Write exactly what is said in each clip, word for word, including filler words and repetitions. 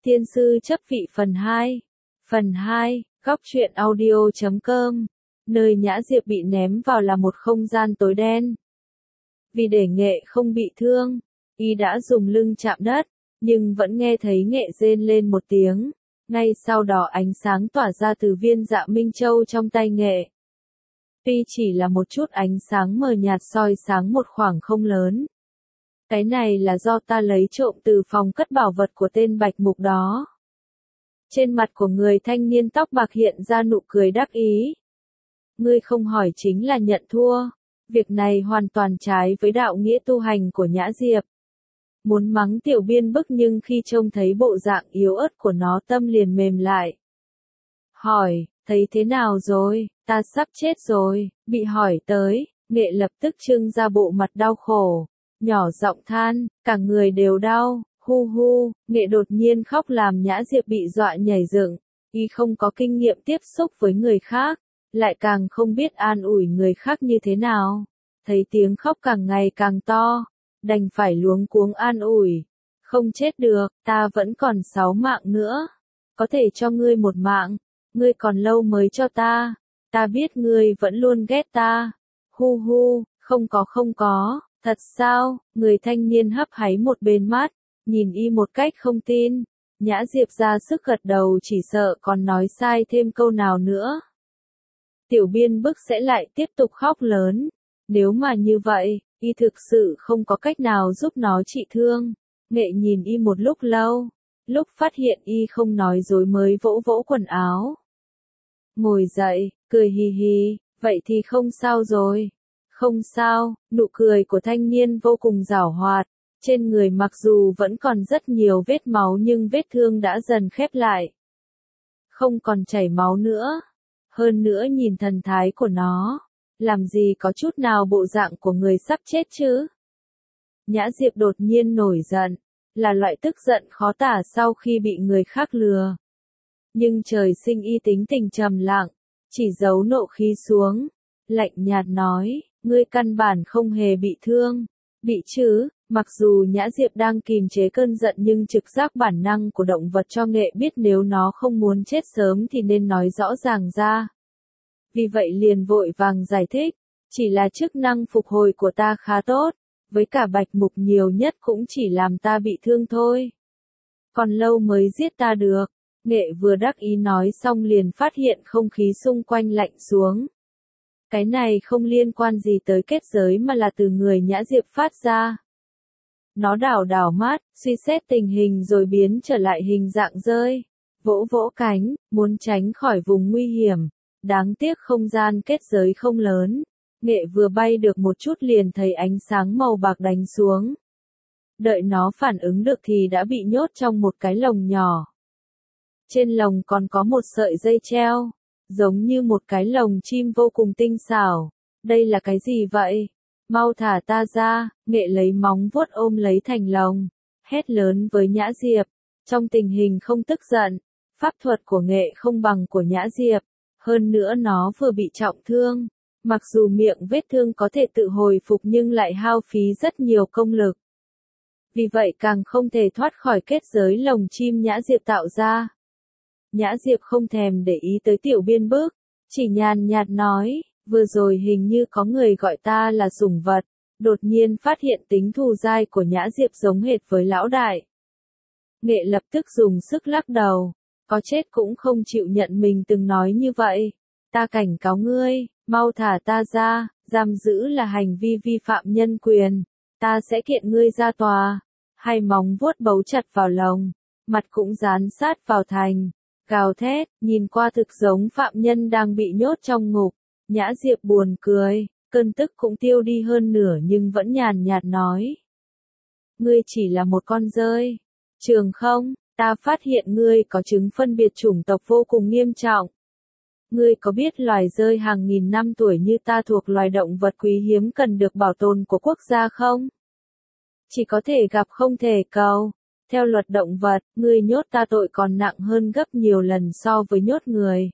Tiên sư chấp vị phần hai. Phần hai, góc truyện audio chấm com. Nơi Nhã Diệp bị ném vào là một không gian tối đen. Vì để Nghệ không bị thương, y đã dùng lưng chạm đất, nhưng vẫn nghe thấy Nghệ rên lên một tiếng. Ngay sau đó ánh sáng tỏa ra từ viên Dạ Minh Châu trong tay Nghệ. Tuy chỉ là một chút ánh sáng mờ nhạt soi sáng một khoảng không lớn. Cái này là do ta lấy trộm từ phòng cất bảo vật của tên bạch mục đó. Trên mặt của người thanh niên tóc bạc hiện ra nụ cười đắc ý. Ngươi không hỏi chính là nhận thua. Việc này hoàn toàn trái với đạo nghĩa tu hành của Nhã Diệp. Muốn mắng Tiểu Biên Bức nhưng khi trông thấy bộ dạng yếu ớt của nó tâm liền mềm lại. Hỏi, thấy thế nào rồi, ta sắp chết rồi, bị hỏi tới, Nghệ lập tức trưng ra bộ mặt đau khổ. Nhỏ giọng than, cả người đều đau, hu hu, Nghệ đột nhiên khóc làm Nhã Diệp bị dọa nhảy dựng, y không có kinh nghiệm tiếp xúc với người khác, lại càng không biết an ủi người khác như thế nào, thấy tiếng khóc càng ngày càng to, đành phải luống cuống an ủi, không chết được, ta vẫn còn sáu mạng nữa, có thể cho ngươi một mạng, ngươi còn lâu mới cho ta, ta biết ngươi vẫn luôn ghét ta, hu hu, không có không có. Thật sao, người thanh niên hấp háy một bên mắt, nhìn y một cách không tin, Nhã Diệp ra sức gật đầu chỉ sợ còn nói sai thêm câu nào nữa. Tiểu Biên Bức sẽ lại tiếp tục khóc lớn, nếu mà như vậy, y thực sự không có cách nào giúp nó trị thương. Nghệ nhìn y một lúc lâu, lúc phát hiện y không nói dối mới vỗ vỗ quần áo. Ngồi dậy, cười hì hì, vậy thì không sao rồi. Không sao, nụ cười của thanh niên vô cùng giảo hoạt, trên người mặc dù vẫn còn rất nhiều vết máu nhưng vết thương đã dần khép lại. Không còn chảy máu nữa, hơn nữa nhìn thần thái của nó, làm gì có chút nào bộ dạng của người sắp chết chứ. Nhã Diệp đột nhiên nổi giận, là loại tức giận khó tả sau khi bị người khác lừa. Nhưng trời sinh y tính tình trầm lặng, chỉ giấu nộ khí xuống, lạnh nhạt nói. Ngươi căn bản không hề bị thương, bị chứ, mặc dù Nhã Diệp đang kìm chế cơn giận nhưng trực giác bản năng của động vật cho Nghệ biết nếu nó không muốn chết sớm thì nên nói rõ ràng ra. Vì vậy liền vội vàng giải thích, chỉ là chức năng phục hồi của ta khá tốt, với cả bạch mục nhiều nhất cũng chỉ làm ta bị thương thôi. Còn lâu mới giết ta được, Nghệ vừa đắc ý nói xong liền phát hiện không khí xung quanh lạnh xuống. Cái này không liên quan gì tới kết giới mà là từ người Nhã Diệp phát ra. Nó đảo đảo mắt, suy xét tình hình rồi biến trở lại hình dạng rơi, vỗ vỗ cánh, muốn tránh khỏi vùng nguy hiểm. Đáng tiếc không gian kết giới không lớn, Nghệ vừa bay được một chút liền thấy ánh sáng màu bạc đánh xuống. Đợi nó phản ứng được thì đã bị nhốt trong một cái lồng nhỏ. Trên lồng còn có một sợi dây treo. Giống như một cái lồng chim vô cùng tinh xảo. Đây là cái gì vậy? Mau thả ta ra, Nghệ lấy móng vuốt ôm lấy thành lồng, hét lớn với Nhã Diệp. Trong tình hình không tức giận, pháp thuật của Nghệ không bằng của Nhã Diệp. Hơn nữa nó vừa bị trọng thương. Mặc dù miệng vết thương có thể tự hồi phục nhưng lại hao phí rất nhiều công lực. Vì vậy càng không thể thoát khỏi kết giới lồng chim Nhã Diệp tạo ra. Nhã Diệp không thèm để ý tới Tiểu Biên Bức, chỉ nhàn nhạt nói, vừa rồi hình như có người gọi ta là sủng vật, đột nhiên phát hiện tính thù dai của Nhã Diệp giống hệt với lão đại. Nghệ lập tức dùng sức lắc đầu, có chết cũng không chịu nhận mình từng nói như vậy, ta cảnh cáo ngươi, mau thả ta ra, giam giữ là hành vi vi phạm nhân quyền, ta sẽ kiện ngươi ra tòa. Hai móng vuốt bấu chặt vào lồng, mặt cũng dán sát vào thành. Gào thét, nhìn qua thực giống phạm nhân đang bị nhốt trong ngục. Nhã Diệp buồn cười, cơn tức cũng tiêu đi hơn nửa nhưng vẫn nhàn nhạt nói. Ngươi chỉ là một con dơi. Trường không, ta phát hiện ngươi có chứng phân biệt chủng tộc vô cùng nghiêm trọng. Ngươi có biết loài dơi hàng nghìn năm tuổi như ta thuộc loài động vật quý hiếm cần được bảo tồn của quốc gia không? Chỉ có thể gặp không thể cầu. Theo luật động vật, ngươi nhốt ta tội còn nặng hơn gấp nhiều lần so với nhốt người.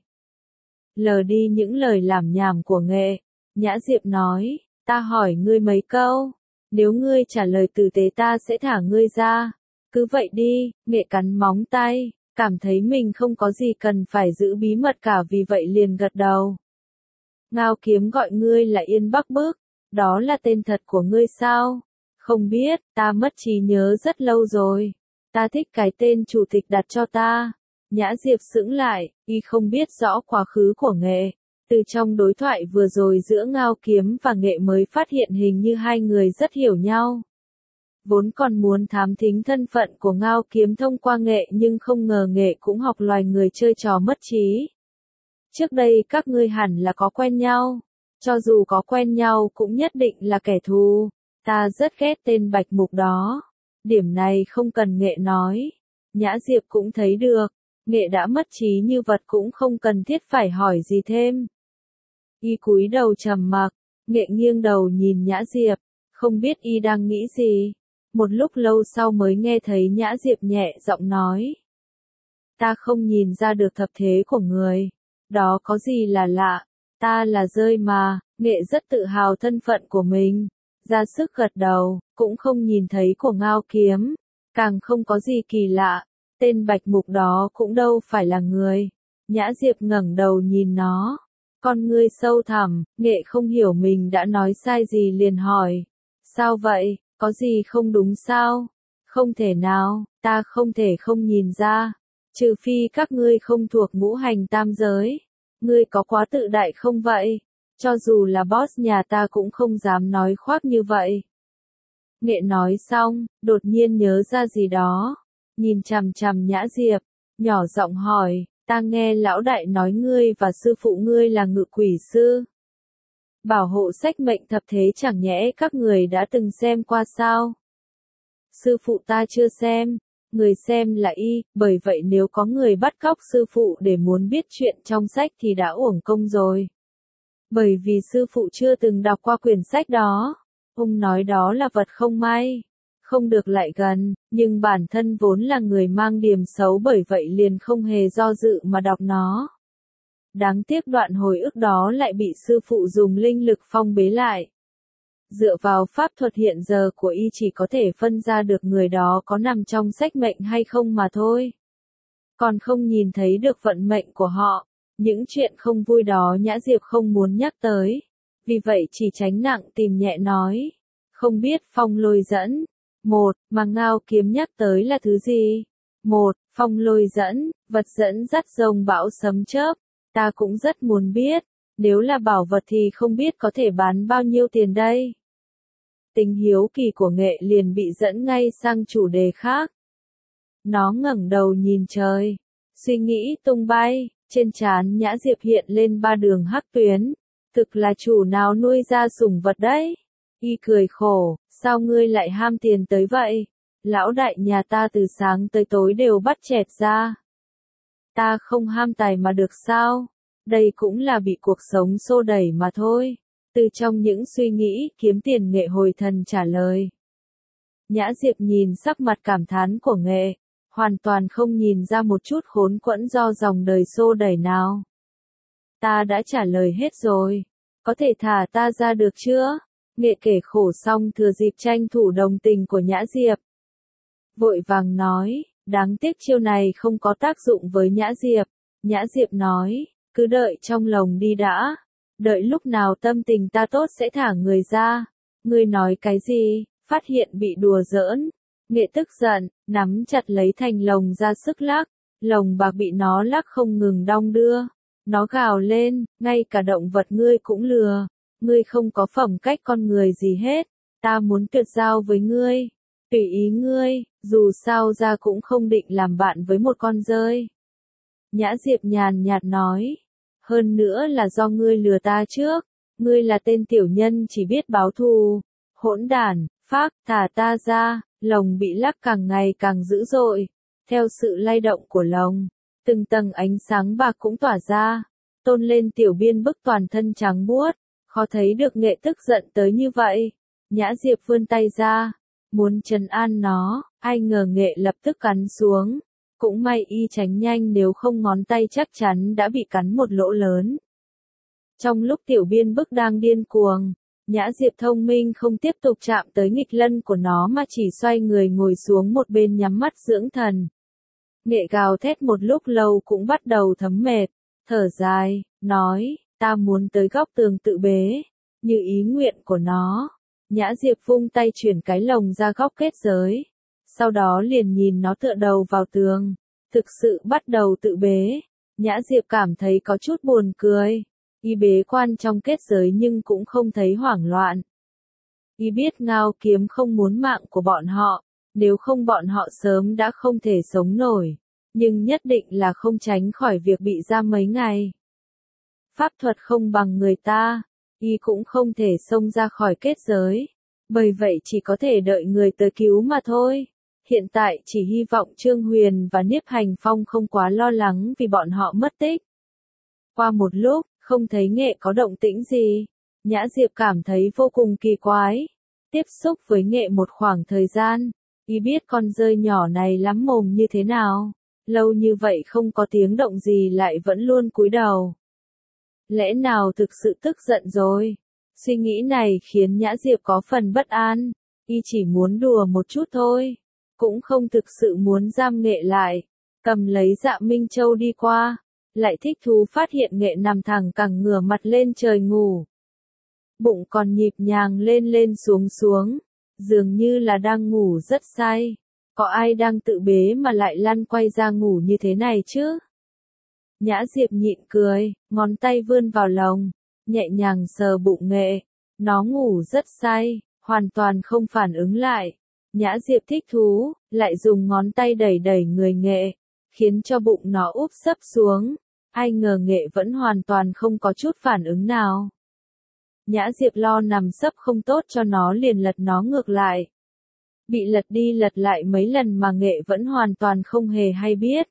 Lờ đi những lời lảm nhảm của Nghệ, Nhã Diệp nói, ta hỏi ngươi mấy câu, nếu ngươi trả lời tử tế ta sẽ thả ngươi ra, Cứ vậy đi, nghệ cắn móng tay, cảm thấy mình không có gì cần phải giữ bí mật cả vì vậy liền gật đầu. Ngao Kiếm gọi ngươi là Yên Bắc Bức, đó là tên thật của ngươi sao? Không biết, ta mất trí nhớ rất lâu rồi. Ta thích cái tên chủ tịch đặt cho ta. Nhã Diệp sững lại, y không biết rõ quá khứ của Nghệ. Từ trong đối thoại vừa rồi giữa Ngao Kiếm và Nghệ mới phát hiện hình như hai người rất hiểu nhau. Vốn còn muốn thám thính thân phận của Ngao Kiếm thông qua Nghệ nhưng không ngờ Nghệ cũng học loài người chơi trò mất trí. Trước đây các ngươi hẳn là có quen nhau. Cho dù có quen nhau cũng nhất định là kẻ thù. Ta rất ghét tên Bạch Mục đó. Điểm này không cần Nghệ nói. Nhã Diệp cũng thấy được. Nghệ đã mất trí như vật cũng không cần thiết phải hỏi gì thêm. Y cúi đầu trầm mặc. Nghệ nghiêng đầu nhìn Nhã Diệp. Không biết y đang nghĩ gì. Một lúc lâu sau mới nghe thấy Nhã Diệp nhẹ giọng nói. Ta không nhìn ra được thập thế của người. Đó có gì là lạ. Ta là rơi mà. Nghệ rất tự hào thân phận của mình. Ra sức gật đầu, cũng không nhìn thấy của Ngao Kiếm. Càng không có gì kỳ lạ. Tên Bạch Mục đó cũng đâu phải là người. Nhã Diệp ngẩng đầu nhìn nó. Con ngươi sâu thẳm, Nghệ không hiểu mình đã nói sai gì liền hỏi. Sao vậy, có gì không đúng sao? Không thể nào, ta không thể không nhìn ra. Trừ phi các ngươi không thuộc ngũ hành tam giới. Ngươi có quá tự đại không vậy? Cho dù là boss nhà ta cũng không dám nói khoác như vậy. Nghệ nói xong, đột nhiên nhớ ra gì đó. Nhìn chằm chằm Nhã Diệp, nhỏ giọng hỏi, ta nghe lão đại nói ngươi và sư phụ ngươi là ngự quỷ sư. Bảo hộ sách mệnh thập thế chẳng nhẽ các người đã từng xem qua sao? Sư phụ ta chưa xem, người xem là y, bởi vậy nếu có người bắt cóc sư phụ để muốn biết chuyện trong sách thì đã uổng công rồi. Bởi vì sư phụ chưa từng đọc qua quyển sách đó. Ông nói đó là vật không may. Không được lại gần, nhưng bản thân vốn là người mang điểm xấu bởi vậy liền không hề do dự mà đọc nó. Đáng tiếc đoạn hồi ức đó lại bị sư phụ dùng linh lực phong bế lại. Dựa vào pháp thuật hiện giờ của y chỉ có thể phân ra được người đó có nằm trong sách mệnh hay không mà thôi. Còn không nhìn thấy được vận mệnh của họ. Những chuyện không vui đó Nhã Diệp không muốn nhắc tới. Vì vậy chỉ tránh nặng tìm nhẹ nói. Không biết phong lôi dẫn. Một, mà Ngao Kiếm nhắc tới là thứ gì? Một, phong lôi dẫn, vật dẫn dắt rồng bão sấm chớp. Ta cũng rất muốn biết. Nếu là bảo vật thì không biết có thể bán bao nhiêu tiền đây? Tính hiếu kỳ của Nghệ liền bị dẫn ngay sang chủ đề khác. Nó ngẩng đầu nhìn trời. Suy nghĩ tung bay. Trên trán Nhã Diệp hiện lên ba đường hắc tuyến. Thực là chủ nào nuôi ra sủng vật đấy. Y cười khổ, sao ngươi lại ham tiền tới vậy? Lão đại nhà ta từ sáng tới tối đều bắt chẹt ra. Ta không ham tài mà được sao? Đây cũng là bị cuộc sống xô đẩy mà thôi. Từ trong những suy nghĩ kiếm tiền Nghệ hồi thần trả lời. Nhã Diệp nhìn sắc mặt cảm thán của Nghệ. Hoàn toàn không nhìn ra một chút khốn quẫn do dòng đời xô đẩy nào. Ta đã trả lời hết rồi. Có thể thả ta ra được chưa? Nghệ kể khổ xong thừa dịp tranh thủ đồng tình của Nhã Diệp. Vội vàng nói, đáng tiếc chiêu này không có tác dụng với Nhã Diệp. Nhã Diệp nói, cứ đợi trong lòng đi đã. Đợi lúc nào tâm tình ta tốt sẽ thả người ra. Ngươi nói cái gì? Phát hiện bị đùa giỡn. Nghệ tức giận, nắm chặt lấy thành lồng ra sức lắc. Lồng bạc bị nó lắc không ngừng đong đưa. Nó gào lên, ngay cả động vật ngươi cũng lừa. Ngươi không có phẩm cách con người gì hết. Ta muốn tuyệt giao với ngươi. Tùy ý ngươi, dù sao ra cũng không định làm bạn với một con dơi. Nhã Diệp nhàn nhạt nói. Hơn nữa là do ngươi lừa ta trước. Ngươi là tên tiểu nhân chỉ biết báo thù. Hỗn đản, phác, thả ta ra. Lồng bị lắc càng ngày càng dữ dội. Theo sự lay động của lồng, từng tầng ánh sáng bạc cũng tỏa ra. Tôn lên tiểu biên bức toàn thân trắng buốt. Khó thấy được Nghệ tức giận tới như vậy. Nhã Diệp vươn tay ra. Muốn trấn an nó. Ai ngờ Nghệ lập tức cắn xuống. Cũng may y tránh nhanh nếu không ngón tay chắc chắn đã bị cắn một lỗ lớn. Trong lúc tiểu biên bức đang điên cuồng. Nhã Diệp thông minh không tiếp tục chạm tới nghịch lân của nó mà chỉ xoay người ngồi xuống một bên nhắm mắt dưỡng thần. Nghệ gào thét một lúc lâu cũng bắt đầu thấm mệt, thở dài, nói, ta muốn tới góc tường tự bế, như ý nguyện của nó. Nhã Diệp vung tay chuyển cái lồng ra góc kết giới, sau đó liền nhìn nó tựa đầu vào tường, thực sự bắt đầu tự bế. Nhã Diệp cảm thấy có chút buồn cười, y bế quan trong kết giới nhưng cũng không thấy hoảng loạn. Y biết Ngao Kiếm không muốn mạng của bọn họ, nếu không bọn họ sớm đã không thể sống nổi, nhưng nhất định là không tránh khỏi việc bị giam mấy ngày. Pháp thuật không bằng người ta, y cũng không thể xông ra khỏi kết giới, bởi vậy chỉ có thể đợi người tới cứu mà thôi. Hiện tại chỉ hy vọng Trương Huyền và Niếp Hành Phong không quá lo lắng vì bọn họ mất tích. Qua một lúc, không thấy Nghệ có động tĩnh gì, Nhã Diệp cảm thấy vô cùng kỳ quái. Tiếp xúc với Nghệ một khoảng thời gian, y biết con dơi nhỏ này lắm mồm như thế nào, lâu như vậy không có tiếng động gì lại vẫn luôn cúi đầu. Lẽ nào thực sự tức giận rồi? Suy nghĩ này khiến Nhã Diệp có phần bất an, y chỉ muốn đùa một chút thôi, cũng không thực sự muốn giam Nghệ lại. Cầm lấy Dạ Minh Châu đi qua, lại thích thú phát hiện Nghệ nằm thẳng cẳng ngửa mặt lên trời ngủ. Bụng còn nhịp nhàng lên lên xuống xuống, dường như là đang ngủ rất say. Có ai đang tự bế mà lại lăn quay ra ngủ như thế này chứ? Nhã Diệp nhịn cười, ngón tay vươn vào lồng, nhẹ nhàng sờ bụng Nghệ. Nó ngủ rất say, hoàn toàn không phản ứng lại. Nhã Diệp thích thú, lại dùng ngón tay đẩy đẩy người Nghệ, khiến cho bụng nó úp sấp xuống. Ai ngờ Nghệ vẫn hoàn toàn không có chút phản ứng nào. Nhã Diệp lo nằm sấp không tốt cho nó liền lật nó ngược lại. Bị lật đi lật lại mấy lần mà Nghệ vẫn hoàn toàn không hề hay biết.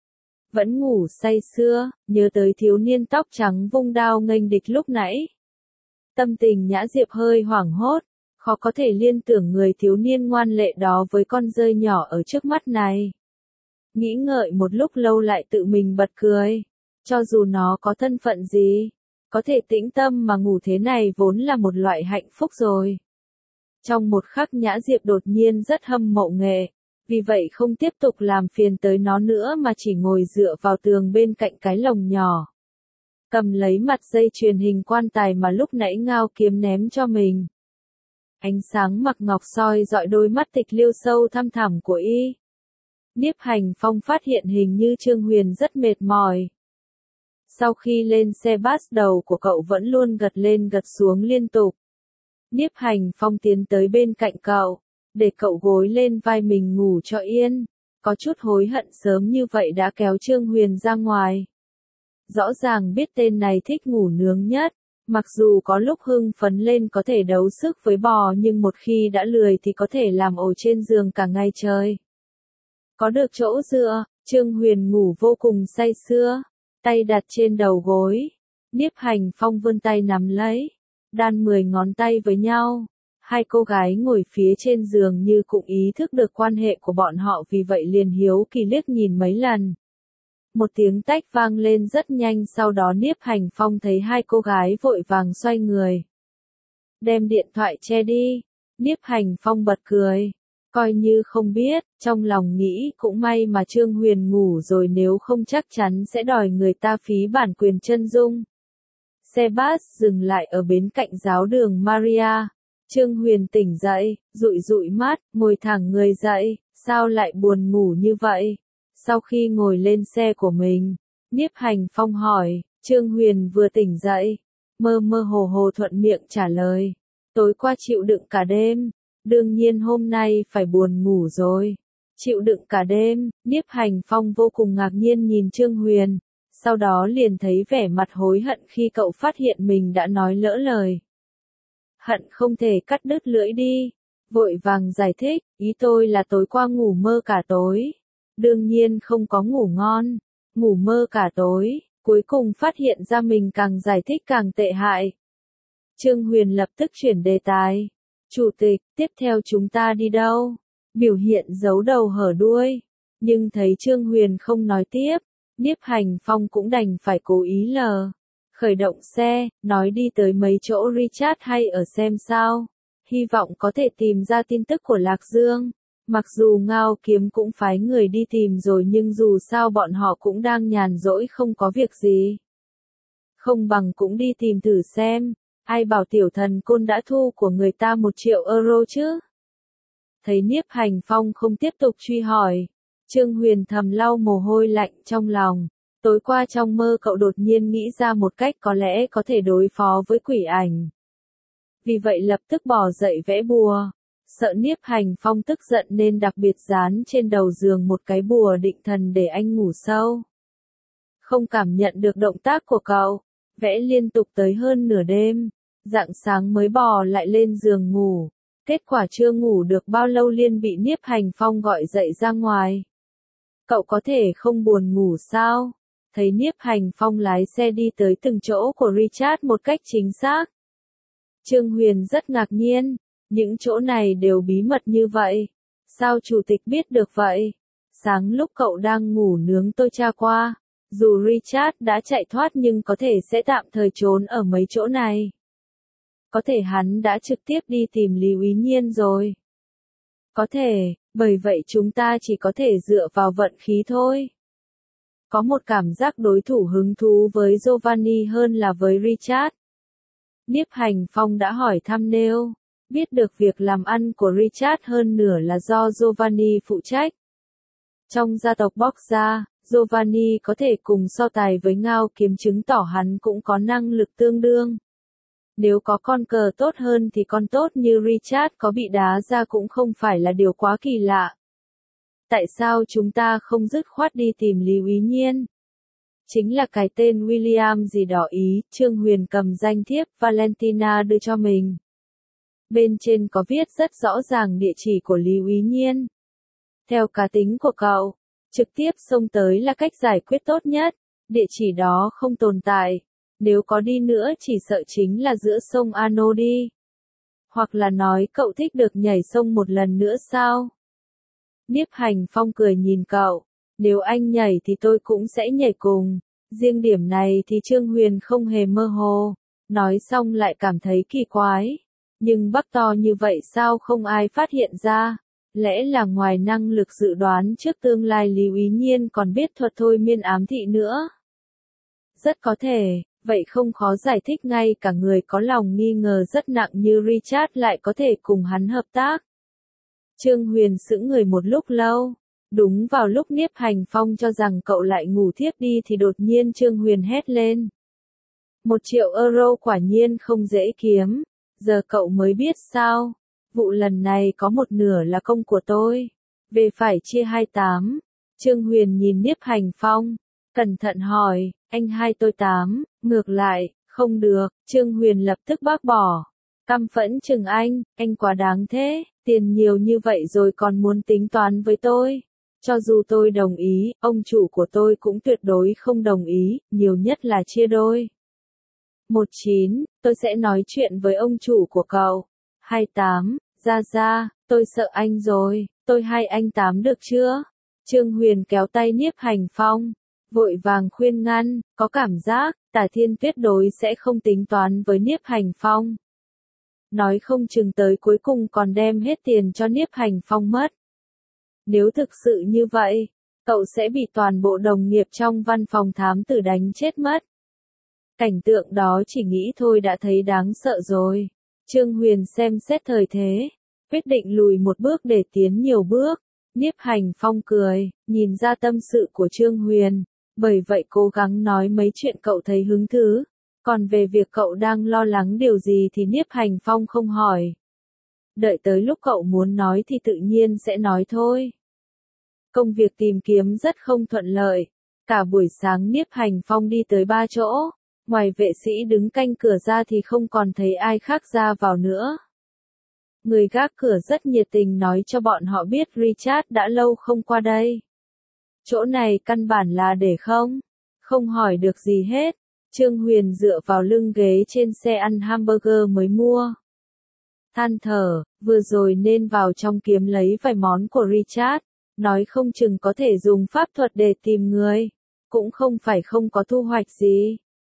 Vẫn ngủ say sưa, nhớ tới thiếu niên tóc trắng vung đao nghênh địch lúc nãy. Tâm tình Nhã Diệp hơi hoảng hốt, khó có thể liên tưởng người thiếu niên ngoan lệ đó với con dơi nhỏ ở trước mắt này. Nghĩ ngợi một lúc lâu lại tự mình bật cười, cho dù nó có thân phận gì, có thể tĩnh tâm mà ngủ thế này vốn là một loại hạnh phúc rồi. Trong một khắc Nhã Diệp đột nhiên rất hâm mộ Nghệ, vì vậy không tiếp tục làm phiền tới nó nữa mà chỉ ngồi dựa vào tường bên cạnh cái lồng nhỏ. Cầm lấy mặt dây chuyền hình quan tài mà lúc nãy Ngao Kiếm ném cho mình. Ánh sáng mặc ngọc soi dọi đôi mắt tịch liêu sâu thăm thẳm của y. Niếp Hành Phong phát hiện hình như Trương Huyền rất mệt mỏi. Sau khi lên xe bus đầu của cậu vẫn luôn gật lên gật xuống liên tục. Niếp Hành Phong tiến tới bên cạnh cậu, để cậu gối lên vai mình ngủ cho yên. Có chút hối hận sớm như vậy đã kéo Trương Huyền ra ngoài. Rõ ràng biết tên này thích ngủ nướng nhất, mặc dù có lúc hưng phấn lên có thể đấu sức với bò nhưng một khi đã lười thì có thể làm ổ trên giường cả ngày trời. Có được chỗ dựa, Trương Huyền ngủ vô cùng say sưa, tay đặt trên đầu gối. Niếp Hành Phong vươn tay nắm lấy, đan mười ngón tay với nhau. Hai cô gái ngồi phía trên giường như cũng ý thức được quan hệ của bọn họ vì vậy liền hiếu kỳ liếc nhìn mấy lần. Một tiếng tách vang lên rất nhanh sau đó Niếp Hành Phong thấy hai cô gái vội vàng xoay người. Đem điện thoại che đi, Niếp Hành Phong bật cười. Coi như không biết, trong lòng nghĩ cũng may mà Trương Huyền ngủ rồi nếu không chắc chắn sẽ đòi người ta phí bản quyền chân dung. Xe bus dừng lại ở bến cạnh giáo đường Maria. Trương Huyền tỉnh dậy, dụi dụi mắt, ngồi thẳng người dậy, sao lại buồn ngủ như vậy? Sau khi ngồi lên xe của mình, Niếp Hành Phong hỏi, Trương Huyền vừa tỉnh dậy, mơ mơ hồ hồ thuận miệng trả lời, tối qua chịu đựng cả đêm, đương nhiên hôm nay phải buồn ngủ rồi. Chịu đựng cả đêm, Niếp Hành Phong vô cùng ngạc nhiên nhìn Trương Huyền, sau đó liền thấy vẻ mặt hối hận khi cậu phát hiện mình đã nói lỡ lời. Hận không thể cắt đứt lưỡi đi, vội vàng giải thích, ý tôi là tối qua ngủ mơ cả tối. Đương nhiên không có ngủ ngon, ngủ mơ cả tối, cuối cùng phát hiện ra mình càng giải thích càng tệ hại. Trương Huyền lập tức chuyển đề tài. Chủ tịch, tiếp theo chúng ta đi đâu? Biểu hiện giấu đầu hở đuôi. Nhưng thấy Trương Huyền không nói tiếp, Niếp Hành Phong cũng đành phải cố ý lờ. Khởi động xe, nói đi tới mấy chỗ Richard hay ở xem sao. Hy vọng có thể tìm ra tin tức của Lạc Dương. Mặc dù Ngao Kiếm cũng phái người đi tìm rồi nhưng dù sao bọn họ cũng đang nhàn rỗi không có việc gì. Không bằng cũng đi tìm thử xem, ai bảo tiểu thần côn đã thu của người ta một triệu euro chứ. Thấy Niếp Hành Phong không tiếp tục truy hỏi, Trương Huyền thầm lau mồ hôi lạnh trong lòng. Tối qua trong mơ cậu đột nhiên nghĩ ra một cách có lẽ có thể đối phó với quỷ ảnh. Vì vậy lập tức bỏ dậy vẽ bùa. Sợ Niếp Hành Phong tức giận nên đặc biệt dán trên đầu giường một cái bùa định thần để anh ngủ sâu. Không cảm nhận được động tác của cậu, vẽ liên tục tới hơn nửa đêm, rạng sáng mới bò lại lên giường ngủ. Kết quả chưa ngủ được bao lâu liền bị Niếp Hành Phong gọi dậy ra ngoài. Cậu có thể không buồn ngủ sao? Thấy Niếp Hành Phong lái xe đi tới từng chỗ của Richard một cách chính xác. Trương Huyền rất ngạc nhiên, những chỗ này đều bí mật như vậy. Sao chủ tịch biết được vậy? Sáng lúc cậu đang ngủ nướng tôi tra qua, dù Richard đã chạy thoát nhưng có thể sẽ tạm thời trốn ở mấy chỗ này. Có thể hắn đã trực tiếp đi tìm Lý Úy Nhiên rồi. Có thể, bởi vậy chúng ta chỉ có thể dựa vào vận khí thôi. Có một cảm giác đối thủ hứng thú với Giovanni hơn là với Richard. Niếp Hành Phong đã hỏi thăm nêu, biết được việc làm ăn của Richard hơn nửa là do Giovanni phụ trách. Trong gia tộc Borgia, Giovanni có thể cùng so tài với Ngao Kiếm chứng tỏ hắn cũng có năng lực tương đương. Nếu có con cờ tốt hơn thì con tốt như Richard có bị đá ra cũng không phải là điều quá kỳ lạ. Tại sao chúng ta không dứt khoát đi tìm Lý Úy Nhiên? Chính là cái tên William gì đó ý, Trương Huyền cầm danh thiếp Valentina đưa cho mình. Bên trên có viết rất rõ ràng địa chỉ của Lý Úy Nhiên. Theo cá tính của cậu, trực tiếp xông tới là cách giải quyết tốt nhất, địa chỉ đó không tồn tại. Nếu có đi nữa chỉ sợ chính là giữa sông Ano đi. Hoặc là nói cậu thích được nhảy sông một lần nữa sao? Niếp Hành Phong cười nhìn cậu. Nếu anh nhảy thì tôi cũng sẽ nhảy cùng. Riêng điểm này thì Trương Huyền không hề mơ hồ. Nói xong lại cảm thấy kỳ quái. Nhưng bắc to như vậy sao không ai phát hiện ra? Lẽ là ngoài năng lực dự đoán trước tương lai Lý Úy Nhiên còn biết thuật thôi miên ám thị nữa? Rất có thể. Vậy không khó giải thích ngay cả người có lòng nghi ngờ rất nặng như Richard lại có thể cùng hắn hợp tác. Trương Huyền sững người một lúc lâu. Đúng vào lúc Niếp Hành Phong cho rằng cậu lại ngủ thiếp đi thì đột nhiên Trương Huyền hét lên. Một triệu euro quả nhiên không dễ kiếm. Giờ cậu mới biết sao? Vụ lần này có một nửa là công của tôi. Về phải chia hai tám. Trương Huyền nhìn Niếp Hành Phong. Cẩn thận hỏi, anh hai tôi tám, ngược lại, không được, Trương Huyền lập tức bác bỏ. Căm phẫn chừng anh, anh quá đáng thế, tiền nhiều như vậy rồi còn muốn tính toán với tôi. Cho dù tôi đồng ý, ông chủ của tôi cũng tuyệt đối không đồng ý, nhiều nhất là chia đôi. một chín, tôi sẽ nói chuyện với ông chủ của cậu. hai tám, ra ra, tôi sợ anh rồi, tôi hay anh tám được chưa? Trương Huyền kéo tay Niếp Hành Phong. Vội vàng khuyên ngăn, có cảm giác, Tả Thiên tuyệt đối sẽ không tính toán với Niếp Hành Phong. Nói không chừng tới cuối cùng còn đem hết tiền cho Niếp Hành Phong mất. Nếu thực sự như vậy, cậu sẽ bị toàn bộ đồng nghiệp trong văn phòng thám tử đánh chết mất. Cảnh tượng đó chỉ nghĩ thôi đã thấy đáng sợ rồi. Trương Huyền xem xét thời thế, quyết định lùi một bước để tiến nhiều bước. Niếp Hành Phong cười, nhìn ra tâm sự của Trương Huyền. Bởi vậy cố gắng nói mấy chuyện cậu thấy hứng thú. Còn về việc cậu đang lo lắng điều gì thì Niếp Hành Phong không hỏi. Đợi tới lúc cậu muốn nói thì tự nhiên sẽ nói thôi. Công việc tìm kiếm rất không thuận lợi. Cả buổi sáng Niếp Hành Phong đi tới ba chỗ. Ngoài vệ sĩ đứng canh cửa ra thì không còn thấy ai khác ra vào nữa. Người gác cửa rất nhiệt tình nói cho bọn họ biết Richard đã lâu không qua đây. Chỗ này căn bản là để không. Không hỏi được gì hết. Trương Huyền dựa vào lưng ghế trên xe ăn hamburger mới mua. Than thở, vừa rồi nên vào trong kiếm lấy vài món của Richard. Nói không chừng có thể dùng pháp thuật để tìm người. Cũng không phải không có thu hoạch gì.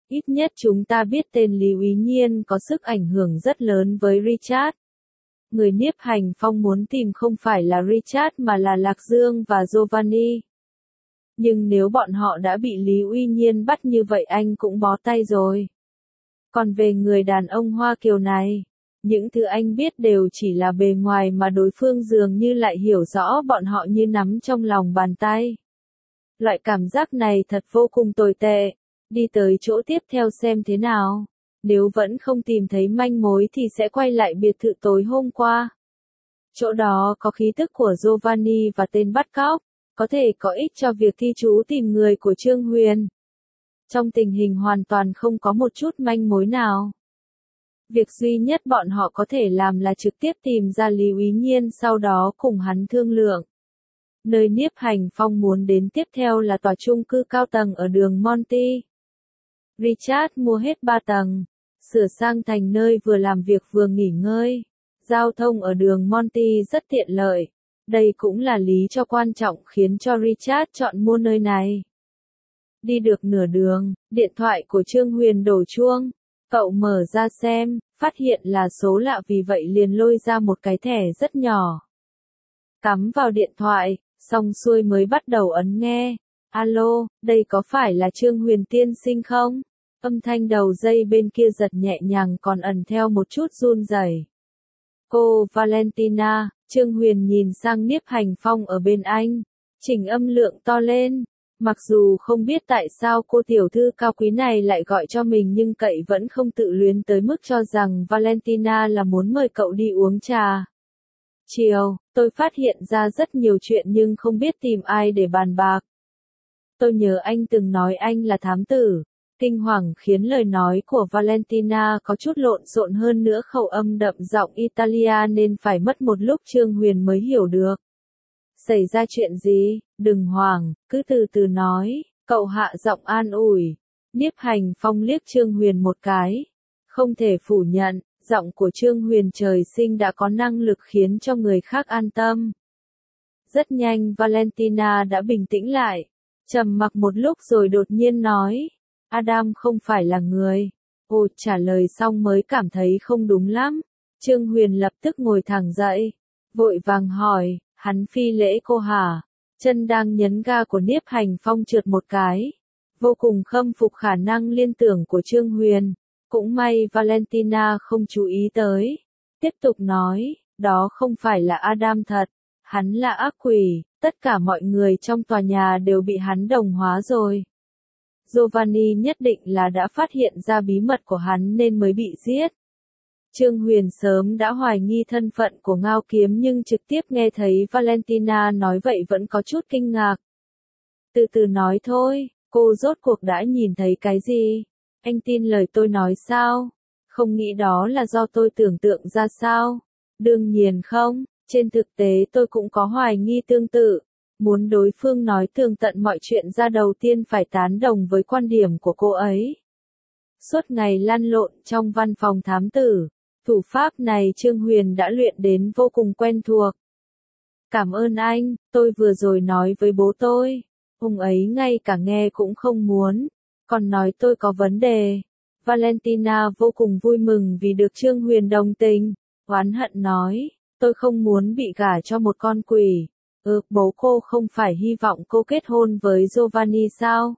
Ít nhất chúng ta biết tên Lý Úy Nhiên có sức ảnh hưởng rất lớn với Richard. Người nhiếp hành phong muốn tìm không phải là Richard mà là Lạc Dương và Giovanni. Nhưng nếu bọn họ đã bị Lý Úy Nhiên bắt như vậy anh cũng bó tay rồi. Còn về người đàn ông Hoa Kiều này, những thứ anh biết đều chỉ là bề ngoài mà đối phương dường như lại hiểu rõ bọn họ như nắm trong lòng bàn tay. Loại cảm giác này thật vô cùng tồi tệ. Đi tới chỗ tiếp theo xem thế nào. Nếu vẫn không tìm thấy manh mối thì sẽ quay lại biệt thự tối hôm qua. Chỗ đó có khí tức của Giovanni và tên bắt cóc, có thể có ích cho việc thi chú tìm người của Trương Huyền. Trong tình hình hoàn toàn không có một chút manh mối nào. Việc duy nhất bọn họ có thể làm là trực tiếp tìm ra Lý Úy Nhiên sau đó cùng hắn thương lượng. Nơi nhiếp hành phong muốn đến tiếp theo là tòa chung cư cao tầng ở đường Monty. Richard mua hết ba tầng, sửa sang thành nơi vừa làm việc vừa nghỉ ngơi. Giao thông ở đường Monty rất tiện lợi. Đây cũng là lý do quan trọng khiến cho Richard chọn mua nơi này. Đi được nửa đường, điện thoại của Trương Huyền đổ chuông. Cậu mở ra xem, phát hiện là số lạ vì vậy liền lôi ra một cái thẻ rất nhỏ. Cắm vào điện thoại, xong xuôi mới bắt đầu ấn nghe. Alo, đây có phải là Trương Huyền tiên sinh không? Âm thanh đầu dây bên kia giật nhẹ nhàng còn ẩn theo một chút run rẩy. Cô Valentina, Trương Huyền nhìn sang nhiếp hành phong ở bên anh, chỉnh âm lượng to lên. Mặc dù không biết tại sao cô tiểu thư cao quý này lại gọi cho mình nhưng cậy vẫn không tự luyến tới mức cho rằng Valentina là muốn mời cậu đi uống trà. Chiều, tôi phát hiện ra rất nhiều chuyện nhưng không biết tìm ai để bàn bạc. Tôi nhớ anh từng nói anh là thám tử. Kinh hoàng khiến lời nói của Valentina có chút lộn xộn hơn nữa khẩu âm đậm giọng Italia nên phải mất một lúc Trương Huyền mới hiểu được. Xảy ra chuyện gì, đừng hoảng, cứ từ từ nói, cậu hạ giọng an ủi. Nhiếp hành phong liếc Trương Huyền một cái. Không thể phủ nhận, giọng của Trương Huyền trời sinh đã có năng lực khiến cho người khác an tâm. Rất nhanh Valentina đã bình tĩnh lại, trầm mặc một lúc rồi đột nhiên nói. Adam không phải là người. Ồ, trả lời xong mới cảm thấy không đúng lắm. Trương Huyền lập tức ngồi thẳng dậy, vội vàng hỏi, hắn phi lễ cô hả? Chân đang nhấn ga của nhiếp hành phong trượt một cái. Vô cùng khâm phục khả năng liên tưởng của Trương Huyền. Cũng may Valentina không chú ý tới. Tiếp tục nói, đó không phải là Adam thật. Hắn là ác quỷ, tất cả mọi người trong tòa nhà đều bị hắn đồng hóa rồi. Giovanni nhất định là đã phát hiện ra bí mật của hắn nên mới bị giết. Trương Huyền sớm đã hoài nghi thân phận của Ngao Kiếm nhưng trực tiếp nghe thấy Valentina nói vậy vẫn có chút kinh ngạc. Từ từ nói thôi, cô rốt cuộc đã nhìn thấy cái gì? Anh tin lời tôi nói sao? Không nghĩ đó là do tôi tưởng tượng ra sao? Đương nhiên không, trên thực tế tôi cũng có hoài nghi tương tự. Muốn đối phương nói tường tận mọi chuyện ra đầu tiên phải tán đồng với quan điểm của cô ấy. Suốt ngày lăn lộn trong văn phòng thám tử, thủ pháp này Trương Huyền đã luyện đến vô cùng quen thuộc. Cảm ơn anh, tôi vừa rồi nói với bố tôi. Ông ấy ngay cả nghe cũng không muốn, còn nói tôi có vấn đề. Valentina vô cùng vui mừng vì được Trương Huyền đồng tình, oán hận nói, tôi không muốn bị gả cho một con quỷ. Ừ, bố cô không phải hy vọng cô kết hôn với Giovanni sao?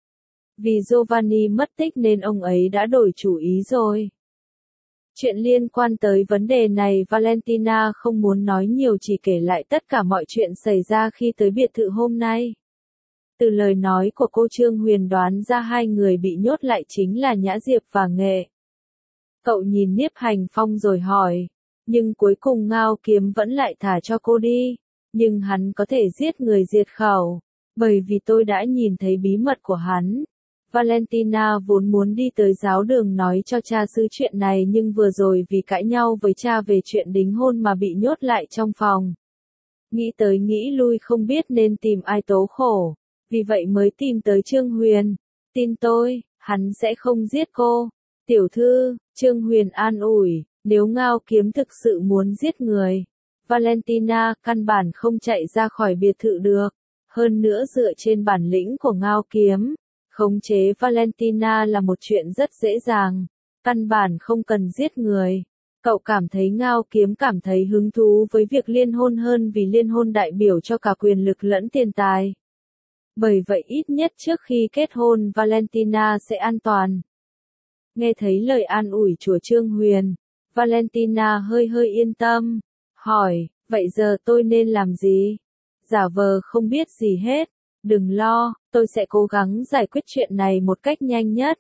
Vì Giovanni mất tích nên ông ấy đã đổi chủ ý rồi. Chuyện liên quan tới vấn đề này Valentina không muốn nói nhiều chỉ kể lại tất cả mọi chuyện xảy ra khi tới biệt thự hôm nay. Từ lời nói của cô Trương Huyền đoán ra hai người bị nhốt lại chính là Nhã Diệp và Nghệ. Cậu nhìn nhiếp hành phong rồi hỏi, nhưng cuối cùng Ngao Kiếm vẫn lại thả cho cô đi. Nhưng hắn có thể giết người diệt khẩu, bởi vì tôi đã nhìn thấy bí mật của hắn. Valentina vốn muốn đi tới giáo đường nói cho cha xứ chuyện này nhưng vừa rồi vì cãi nhau với cha về chuyện đính hôn mà bị nhốt lại trong phòng. Nghĩ tới nghĩ lui không biết nên tìm ai tố khổ, vì vậy mới tìm tới Trương Huyền. Tin tôi, hắn sẽ không giết cô. Tiểu thư, Trương Huyền an ủi, nếu Ngao Kiếm thực sự muốn giết người, Valentina căn bản không chạy ra khỏi biệt thự được. Hơn nữa dựa trên bản lĩnh của Ngao Kiếm, Khống chế Valentina là một chuyện rất dễ dàng, căn bản không cần giết người. Cậu cảm thấy Ngao Kiếm cảm thấy hứng thú với việc liên hôn hơn vì liên hôn đại biểu cho cả quyền lực lẫn tiền tài. Bởi vậy ít nhất trước khi kết hôn Valentina sẽ an toàn. Nghe thấy lời an ủi của Trương Huyền, Valentina hơi hơi yên tâm, hỏi, vậy giờ tôi nên làm gì? Giả vờ không biết gì hết, đừng lo, tôi sẽ cố gắng giải quyết chuyện này một cách nhanh nhất.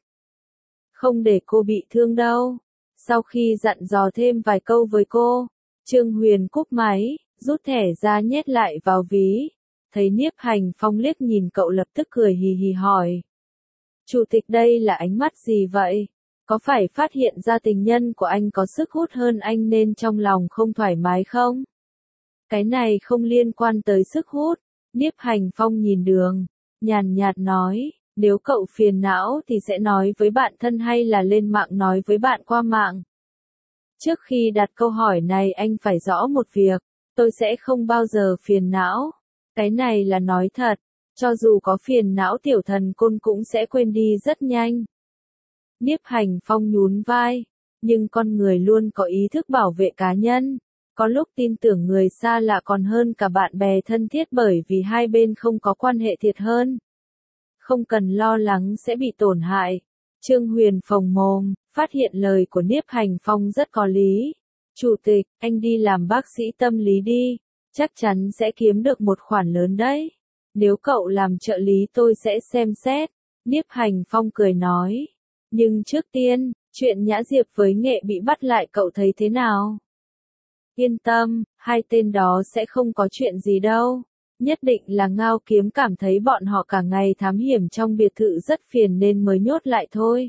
Không để cô bị thương đâu. Sau khi dặn dò thêm vài câu với cô, Trương Huyền cúp máy, rút thẻ ra nhét lại vào ví. Thấy Niếp Hành Phong liếc nhìn cậu lập tức cười hì hì hỏi. Chủ tịch đây là ánh mắt gì vậy? Có phải phát hiện ra tình nhân của anh có sức hút hơn anh nên trong lòng không thoải mái không? Cái này không liên quan tới sức hút. Niếp Hành Phong nhìn Đường, nhàn nhạt nói, nếu cậu phiền não thì sẽ nói với bạn thân hay là lên mạng nói với bạn qua mạng. Trước khi đặt câu hỏi này anh phải rõ một việc, tôi sẽ không bao giờ phiền não. Cái này là nói thật, cho dù có phiền não tiểu thần côn cũng sẽ quên đi rất nhanh. Niếp Hành Phong nhún vai, nhưng con người luôn có ý thức bảo vệ cá nhân. Có lúc tin tưởng người xa lạ còn hơn cả bạn bè thân thiết bởi vì hai bên không có quan hệ thiệt hơn. Không cần lo lắng sẽ bị tổn hại. Trương Huyền phồng mồm, phát hiện lời của Niếp Hành Phong rất có lý. Chủ tịch, anh đi làm bác sĩ tâm lý đi, chắc chắn sẽ kiếm được một khoản lớn đấy. Nếu cậu làm trợ lý tôi sẽ xem xét. Niếp Hành Phong cười nói. Nhưng trước tiên, chuyện Nhã Diệp với Nghệ bị bắt lại cậu thấy thế nào? Yên tâm, hai tên đó sẽ không có chuyện gì đâu. Nhất định là Ngao Kiếm cảm thấy bọn họ cả ngày thám hiểm trong biệt thự rất phiền nên mới nhốt lại thôi.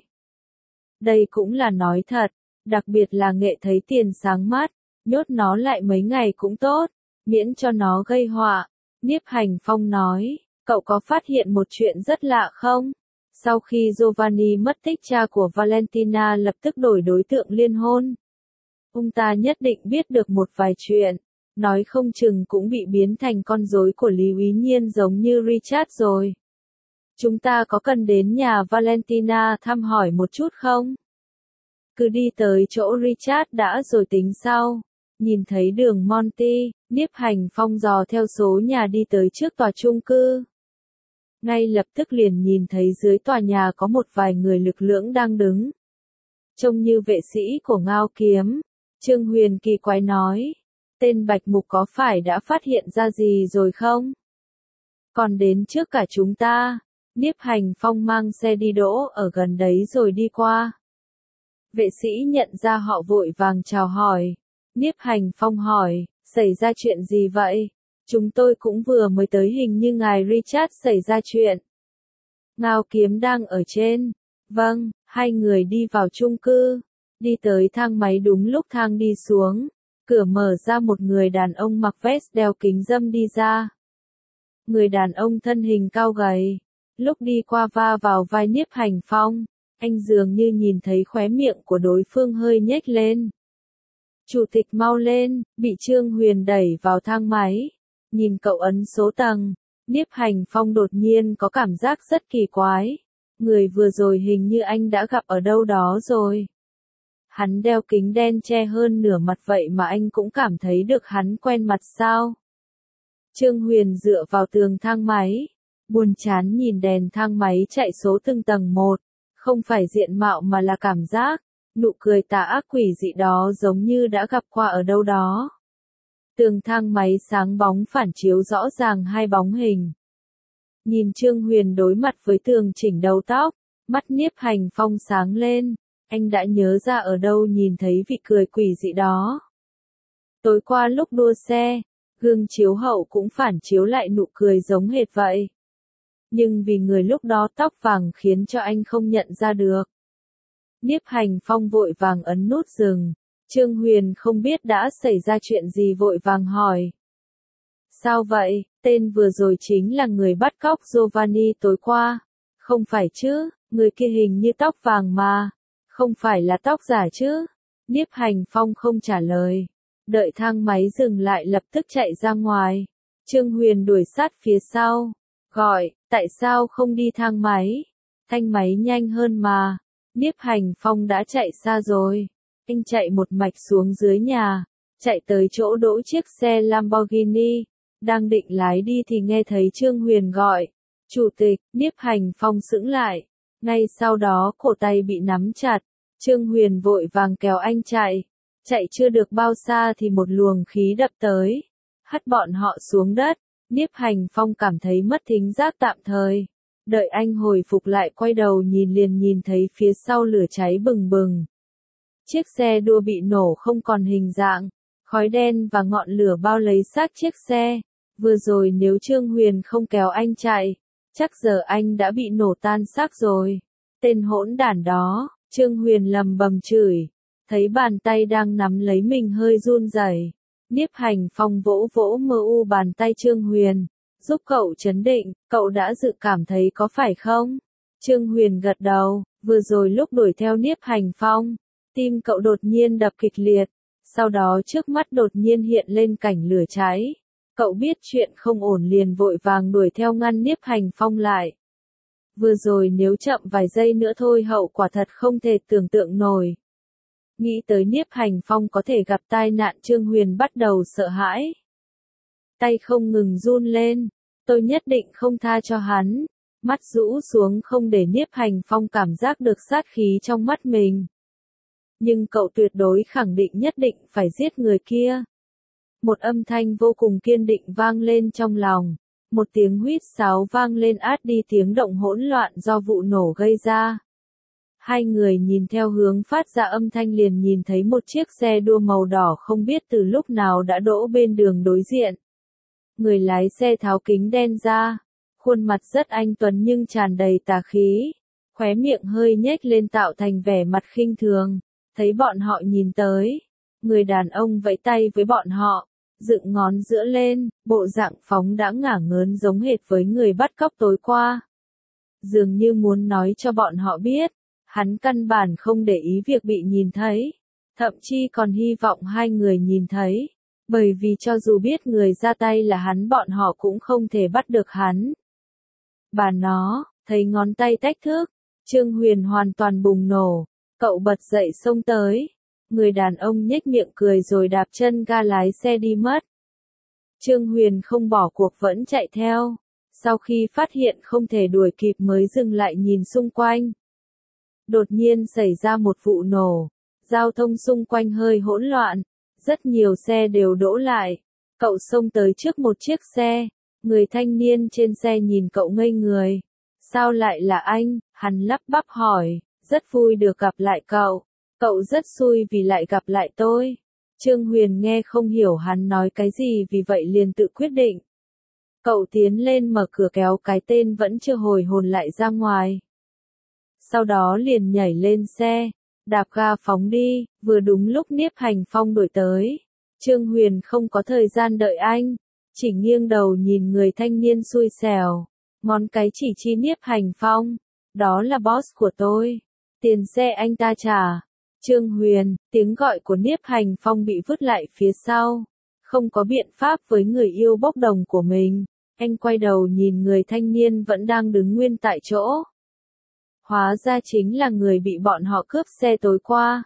Đây cũng là nói thật, đặc biệt là Nghệ thấy tiền sáng mắt, nhốt nó lại mấy ngày cũng tốt, miễn cho nó gây họa. Niếp Hành Phong nói, cậu có phát hiện một chuyện rất lạ không? Sau khi Giovanni mất tích cha của Valentina lập tức đổi đối tượng liên hôn. Ông ta nhất định biết được một vài chuyện, nói không chừng cũng bị biến thành con rối của Lý Úy Nhiên giống như Richard rồi. Chúng ta có cần đến nhà Valentina thăm hỏi một chút không? Cứ đi tới chỗ Richard đã rồi tính sau. Nhìn thấy đường Monty, Niếp Hành Phong dò theo số nhà đi tới trước tòa chung cư. Ngay lập tức liền nhìn thấy dưới tòa nhà có một vài người lực lưỡng đang đứng. Trông như vệ sĩ của Ngao Kiếm. Trương Huyền kỳ quái nói, tên Bạch Mục có phải đã phát hiện ra gì rồi không? Còn đến trước cả chúng ta. Niếp Hành Phong mang xe đi đỗ ở gần đấy rồi đi qua. Vệ sĩ nhận ra họ vội vàng chào hỏi. Niếp Hành Phong hỏi, xảy ra chuyện gì vậy? Chúng tôi cũng vừa mới tới, hình như ngài Richard xảy ra chuyện. Ngao Kiếm đang ở trên. Vâng, hai người đi vào chung cư. Đi tới thang máy đúng lúc thang đi xuống. Cửa mở ra, một người đàn ông mặc vest đeo kính râm đi ra. Người đàn ông thân hình cao gầy. Lúc đi qua va vào vai Niếp Hành Phong, anh dường như nhìn thấy khóe miệng của đối phương hơi nhếch lên. Chủ tịch mau lên, bị Trương Huyền đẩy vào thang máy. Nhìn cậu ấn số tầng, Niếp Hành Phong đột nhiên có cảm giác rất kỳ quái. Người vừa rồi hình như anh đã gặp ở đâu đó rồi. Hắn đeo kính đen che hơn nửa mặt vậy mà anh cũng cảm thấy được hắn quen mặt sao? Trương Huyền dựa vào tường thang máy, buồn chán nhìn đèn thang máy chạy số từng tầng một, không phải diện mạo mà là cảm giác, nụ cười tà ác quỷ dị đó giống như đã gặp qua ở đâu đó. Tường thang máy sáng bóng phản chiếu rõ ràng hai bóng hình. Nhìn Trương Huyền đối mặt với tường chỉnh đầu tóc, mắt Niếp Hành Phong sáng lên, anh đã nhớ ra ở đâu nhìn thấy vị cười quỷ dị đó. Tối qua lúc đua xe, gương chiếu hậu cũng phản chiếu lại nụ cười giống hệt vậy. Nhưng vì người lúc đó tóc vàng khiến cho anh không nhận ra được. Niếp Hành Phong vội vàng ấn nút dừng. Trương Huyền không biết đã xảy ra chuyện gì vội vàng hỏi. Sao vậy, tên vừa rồi chính là người bắt cóc Giovanni tối qua. Không phải chứ, người kia hình như tóc vàng mà. Không phải là tóc giả chứ. Niếp Hành Phong không trả lời. Đợi thang máy dừng lại lập tức chạy ra ngoài. Trương Huyền đuổi sát phía sau. Gọi, tại sao không đi thang máy? Thanh máy nhanh hơn mà. Nhiếp Hành Phong đã chạy xa rồi. Anh chạy một mạch xuống dưới nhà, chạy tới chỗ đỗ chiếc xe Lamborghini, đang định lái đi thì nghe thấy Trương Huyền gọi. Chủ tịch. Nhiếp Hành Phong sững lại. Ngay sau đó cổ tay bị nắm chặt. Trương Huyền vội vàng kéo anh chạy. Chạy chưa được bao xa thì một luồng khí đập tới, hất bọn họ xuống đất. Nhiếp Hành Phong cảm thấy mất thính giác tạm thời. Đợi anh hồi phục lại quay đầu nhìn liền nhìn thấy phía sau lửa cháy bừng bừng. Chiếc xe đua bị nổ không còn hình dạng, khói đen và ngọn lửa bao lấy xác chiếc xe. Vừa rồi nếu Trương Huyền không kéo anh chạy, chắc giờ anh đã bị nổ tan xác rồi. Tên hỗn đản đó, Trương Huyền lầm bầm chửi, thấy bàn tay đang nắm lấy mình hơi run rẩy. Nhiếp Hành Phong vỗ vỗ mờ u bàn tay Trương Huyền, giúp cậu trấn định, cậu đã dự cảm thấy có phải không? Trương Huyền gật đầu, vừa rồi lúc đuổi theo Nhiếp Hành Phong, tim cậu đột nhiên đập kịch liệt, sau đó trước mắt đột nhiên hiện lên cảnh lửa cháy. Cậu biết chuyện không ổn liền vội vàng đuổi theo ngăn Nhiếp Hành Phong lại. Vừa rồi nếu chậm vài giây nữa thôi hậu quả thật không thể tưởng tượng nổi. Nghĩ tới Nhiếp Hành Phong có thể gặp tai nạn Trương Huyền bắt đầu sợ hãi. Tay không ngừng run lên, tôi nhất định không tha cho hắn. Mắt rũ xuống không để Nhiếp Hành Phong cảm giác được sát khí trong mắt mình. Nhưng cậu tuyệt đối khẳng định nhất định phải giết người kia. Một âm thanh vô cùng kiên định vang lên trong lòng. Một tiếng huýt sáo vang lên át đi tiếng động hỗn loạn do vụ nổ gây ra. Hai người nhìn theo hướng phát ra âm thanh liền nhìn thấy một chiếc xe đua màu đỏ không biết từ lúc nào đã đỗ bên đường đối diện. Người lái xe tháo kính đen ra, khuôn mặt rất anh tuấn nhưng tràn đầy tà khí, khóe miệng hơi nhếch lên tạo thành vẻ mặt khinh thường. Thấy bọn họ nhìn tới, người đàn ông vẫy tay với bọn họ, dựng ngón giữa lên, bộ dạng phóng đãng ngả ngớn giống hệt với người bắt cóc tối qua. Dường như muốn nói cho bọn họ biết, hắn căn bản không để ý việc bị nhìn thấy, thậm chí còn hy vọng hai người nhìn thấy, bởi vì cho dù biết người ra tay là hắn bọn họ cũng không thể bắt được hắn. Bà nó, thấy ngón tay tách thước, Trương Huyền hoàn toàn bùng nổ, cậu bật dậy xông tới. Người đàn ông nhếch miệng cười rồi đạp chân ga lái xe đi mất. Trương Huyền không bỏ cuộc vẫn chạy theo. Sau khi phát hiện không thể đuổi kịp mới dừng lại nhìn xung quanh. Đột nhiên xảy ra một vụ nổ. Giao thông xung quanh hơi hỗn loạn. Rất nhiều xe đều đỗ lại. Cậu xông tới trước một chiếc xe. Người thanh niên trên xe nhìn cậu ngây người. Sao lại là anh? Hắn lắp bắp hỏi. Rất vui được gặp lại cậu. Cậu rất xui vì lại gặp lại tôi. Trương Huyền nghe không hiểu hắn nói cái gì vì vậy liền tự quyết định. Cậu tiến lên mở cửa kéo cái tên vẫn chưa hồi hồn lại ra ngoài. Sau đó liền nhảy lên xe, đạp ga phóng đi, vừa đúng lúc Nhiếp Hành Phong đuổi tới. Trương Huyền không có thời gian đợi anh, chỉ nghiêng đầu nhìn người thanh niên xui xẻo, ngón cái chỉ chi Nhiếp Hành Phong. Đó là boss của tôi. Tiền xe anh ta trả. Trương Huyền, tiếng gọi của Nhiếp Hành Phong bị vứt lại phía sau. Không có biện pháp với người yêu bốc đồng của mình. Anh quay đầu nhìn người thanh niên vẫn đang đứng nguyên tại chỗ. Hóa ra chính là người bị bọn họ cướp xe tối qua.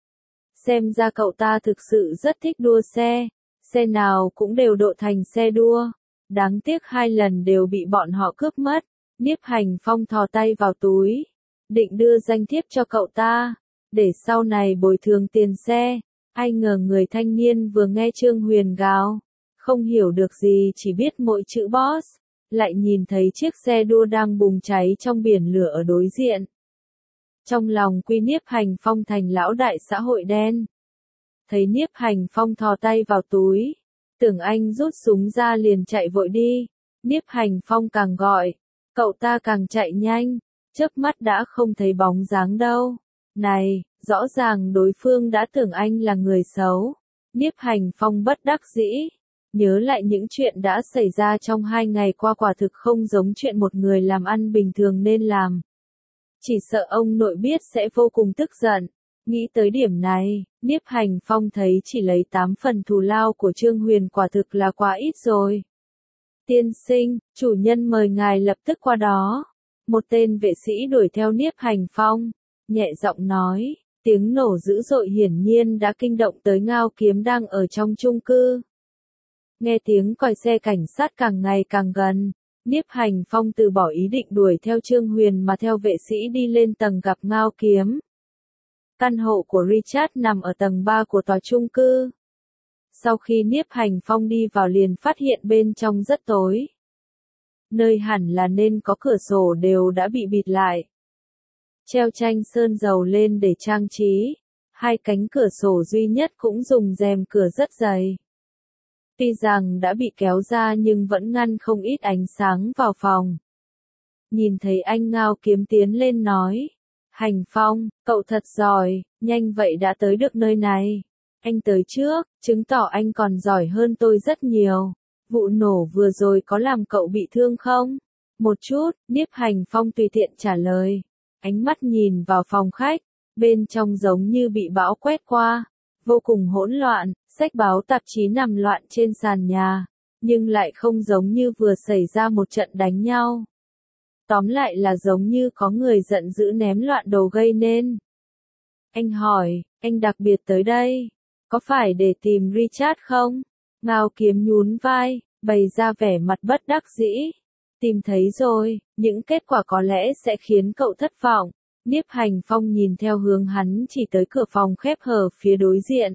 Xem ra cậu ta thực sự rất thích đua xe. Xe nào cũng đều độ thành xe đua. Đáng tiếc hai lần đều bị bọn họ cướp mất. Nhiếp Hành Phong thò tay vào túi. Định đưa danh thiếp cho cậu ta. Để sau này bồi thường tiền xe. Ai ngờ người thanh niên vừa nghe Trương Huyền gào. Không hiểu được gì chỉ biết mỗi chữ boss. Lại nhìn thấy chiếc xe đua đang bùng cháy trong biển lửa ở đối diện. Trong lòng quy Nhiếp Hành Phong thành lão đại xã hội đen. Thấy Nhiếp Hành Phong thò tay vào túi. Tưởng anh rút súng ra liền chạy vội đi. Nhiếp Hành Phong càng gọi. Cậu ta càng chạy nhanh. Chớp mắt đã không thấy bóng dáng đâu. Này, rõ ràng đối phương đã tưởng anh là người xấu. Nhiếp Hành Phong bất đắc dĩ. Nhớ lại những chuyện đã xảy ra trong hai ngày qua quả thực không giống chuyện một người làm ăn bình thường nên làm. Chỉ sợ ông nội biết sẽ vô cùng tức giận. Nghĩ tới điểm này, Nhiếp Hành Phong thấy chỉ lấy tám phần thù lao của Trương Huyền quả thực là quá ít rồi. Tiên sinh, chủ nhân mời ngài lập tức qua đó. Một tên vệ sĩ đuổi theo Niếp Hành Phong, nhẹ giọng nói, tiếng nổ dữ dội hiển nhiên đã kinh động tới Ngao Kiếm đang ở trong chung cư. Nghe tiếng còi xe cảnh sát càng ngày càng gần, Niếp Hành Phong từ bỏ ý định đuổi theo Trương Huyền mà theo vệ sĩ đi lên tầng gặp Ngao Kiếm. Căn hộ của Richard nằm ở tầng ba của tòa chung cư. Sau khi Niếp Hành Phong đi vào liền phát hiện bên trong rất tối. Nơi hẳn là nên có cửa sổ đều đã bị bịt lại. Treo tranh sơn dầu lên để trang trí, hai cánh cửa sổ duy nhất cũng dùng rèm cửa rất dày. Tuy rằng đã bị kéo ra nhưng vẫn ngăn không ít ánh sáng vào phòng. Nhìn thấy anh Ngao Kiếm tiến lên nói, Hành Phong, cậu thật giỏi, nhanh vậy đã tới được nơi này. Anh tới trước, chứng tỏ anh còn giỏi hơn tôi rất nhiều. Vụ nổ vừa rồi có làm cậu bị thương không? Một chút, Niếp Hành Phong tùy tiện trả lời. Ánh mắt nhìn vào phòng khách, bên trong giống như bị bão quét qua. Vô cùng hỗn loạn, sách báo tạp chí nằm loạn trên sàn nhà. Nhưng lại không giống như vừa xảy ra một trận đánh nhau. Tóm lại là giống như có người giận dữ ném loạn đồ gây nên. Anh hỏi, anh đặc biệt tới đây, có phải để tìm Richard không? Ngao Kiếm nhún vai, bày ra vẻ mặt bất đắc dĩ. Tìm thấy rồi, những kết quả có lẽ sẽ khiến cậu thất vọng. Niếp Hành Phong nhìn theo hướng hắn chỉ tới cửa phòng khép hờ phía đối diện.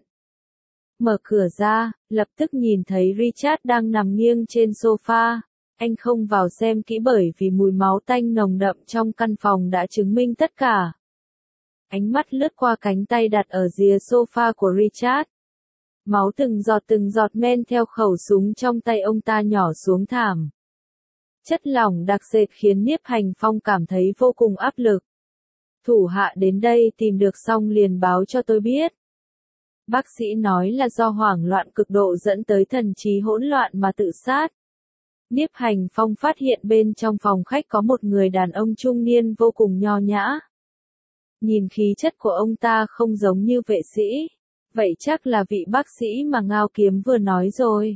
Mở cửa ra, lập tức nhìn thấy Richard đang nằm nghiêng trên sofa. Anh không vào xem kỹ bởi vì mùi máu tanh nồng đậm trong căn phòng đã chứng minh tất cả. Ánh mắt lướt qua cánh tay đặt ở rìa sofa của Richard. Máu từng giọt từng giọt men theo khẩu súng trong tay ông ta nhỏ xuống thảm. Chất lỏng đặc sệt khiến Niếp Hành Phong cảm thấy vô cùng áp lực. Thủ hạ đến đây tìm được xong liền báo cho tôi biết. Bác sĩ nói là do hoảng loạn cực độ dẫn tới thần trí hỗn loạn mà tự sát. Niếp Hành Phong phát hiện bên trong phòng khách có một người đàn ông trung niên vô cùng nho nhã. Nhìn khí chất của ông ta không giống như vệ sĩ. Vậy chắc là vị bác sĩ mà Ngao Kiếm vừa nói rồi.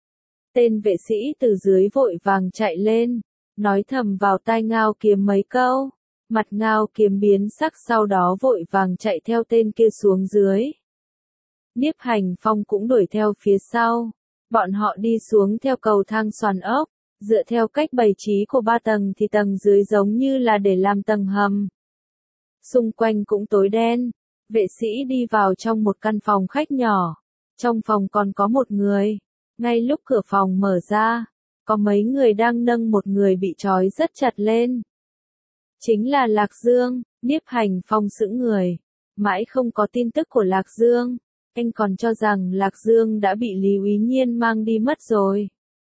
Tên vệ sĩ từ dưới vội vàng chạy lên, nói thầm vào tai Ngao Kiếm mấy câu. Mặt Ngao Kiếm biến sắc sau đó vội vàng chạy theo tên kia xuống dưới. Niếp Hành Phong cũng đuổi theo phía sau. Bọn họ đi xuống theo cầu thang xoàn ốc, dựa theo cách bày trí của ba tầng thì tầng dưới giống như là để làm tầng hầm. Xung quanh cũng tối đen. Vệ sĩ đi vào trong một căn phòng khách nhỏ. Trong phòng còn có một người. Ngay lúc cửa phòng mở ra, có mấy người đang nâng một người bị trói rất chặt lên. Chính là Lạc Dương. Niếp Hành Phong sững người. Mãi không có tin tức của Lạc Dương. Anh còn cho rằng Lạc Dương đã bị Lý Úy Nhiên mang đi mất rồi.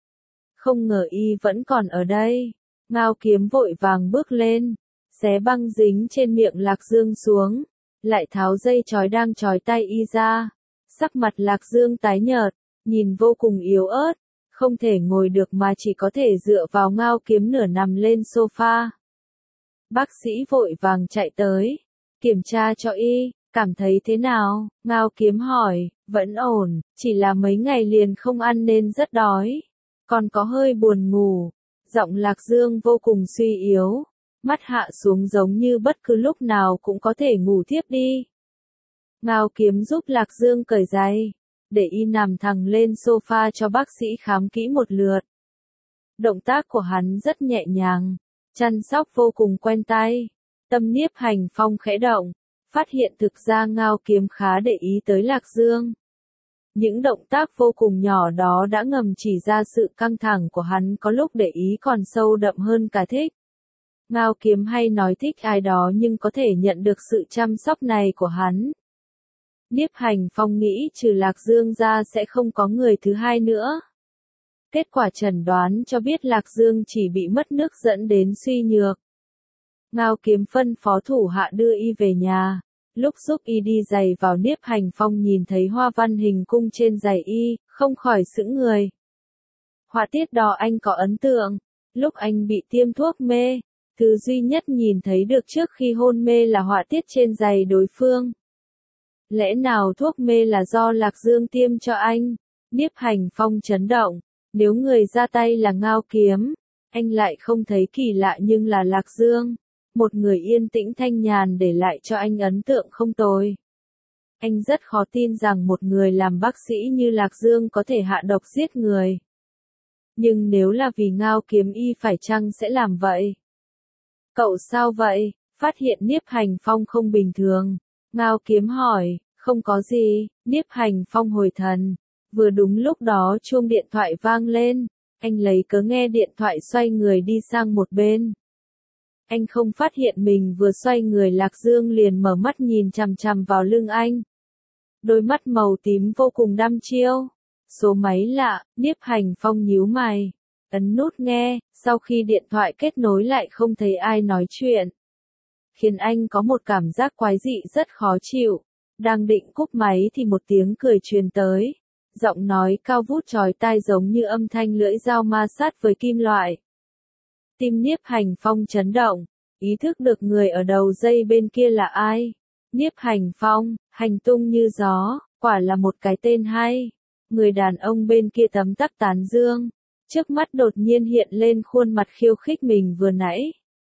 Không ngờ y vẫn còn ở đây. Ngao Kiếm vội vàng bước lên, xé băng dính trên miệng Lạc Dương xuống, lại tháo dây trói đang trói tay y ra. Sắc mặt Lạc Dương tái nhợt, nhìn vô cùng yếu ớt, không thể ngồi được mà chỉ có thể dựa vào Ngao Kiếm nửa nằm lên sofa. Bác sĩ vội vàng chạy tới, kiểm tra cho y. Cảm thấy thế nào? Ngao Kiếm hỏi, vẫn ổn, chỉ là mấy ngày liền không ăn nên rất đói. Còn có hơi buồn ngủ. Giọng Lạc Dương vô cùng suy yếu. Mắt hạ xuống giống như bất cứ lúc nào cũng có thể ngủ thiếp đi. Ngao Kiếm giúp Lạc Dương cởi giày, để y nằm thẳng lên sofa cho bác sĩ khám kỹ một lượt. Động tác của hắn rất nhẹ nhàng, chăm sóc vô cùng quen tay. Tâm Niếp Hành Phong khẽ động. Phát hiện thực ra Ngao Kiếm khá để ý tới Lạc Dương. Những động tác vô cùng nhỏ đó đã ngầm chỉ ra sự căng thẳng của hắn có lúc để ý còn sâu đậm hơn cả thích. Ngao Kiếm hay nói thích ai đó nhưng có thể nhận được sự chăm sóc này của hắn. Niếp Hành Phong nghĩ trừ Lạc Dương ra sẽ không có người thứ hai nữa. Kết quả chẩn đoán cho biết Lạc Dương chỉ bị mất nước dẫn đến suy nhược. Ngao Kiếm phân phó thủ hạ đưa y về nhà. Lúc giúp y đi giày vào Niếp Hành Phong nhìn thấy hoa văn hình cung trên giày y, không khỏi sững người. Họa tiết đó anh có ấn tượng. Lúc anh bị tiêm thuốc mê, thứ duy nhất nhìn thấy được trước khi hôn mê là họa tiết trên giày đối phương. Lẽ nào thuốc mê là do Lạc Dương tiêm cho anh? Niếp Hành Phong chấn động. Nếu người ra tay là Ngao Kiếm, Anh lại không thấy kỳ lạ nhưng là Lạc Dương. Một người yên tĩnh thanh nhàn để lại cho anh ấn tượng không tồi. Anh rất khó tin rằng một người làm bác sĩ như Lạc Dương có thể hạ độc giết người. Nhưng nếu là vì Ngao Kiếm Y phải chăng sẽ làm vậy? Cậu sao vậy? Phát hiện Niếp Hành Phong không bình thường. Ngao Kiếm hỏi, không có gì, Niếp Hành Phong hồi thần. Vừa đúng lúc đó chuông điện thoại vang lên. Anh lấy cớ nghe điện thoại xoay người đi sang một bên. Anh không phát hiện mình vừa xoay người Lạc Dương liền mở mắt nhìn chằm chằm vào lưng anh. Đôi mắt màu tím vô cùng đăm chiêu. Số máy lạ, Niếp Hành Phong nhíu mày. Ấn nút nghe, sau khi điện thoại kết nối lại không thấy ai nói chuyện. Khiến anh có một cảm giác quái dị rất khó chịu. Đang định cúp máy thì một tiếng cười truyền tới. Giọng nói cao vút chói tai giống như âm thanh lưỡi dao ma sát với kim loại. Tim Niếp Hành Phong chấn động, ý thức được người ở đầu dây bên kia là ai. Niếp Hành Phong, hành tung như gió, quả là một cái tên hay. Người đàn ông bên kia tấm tắc tán dương, trước mắt đột nhiên hiện lên khuôn mặt khiêu khích mình vừa nãy.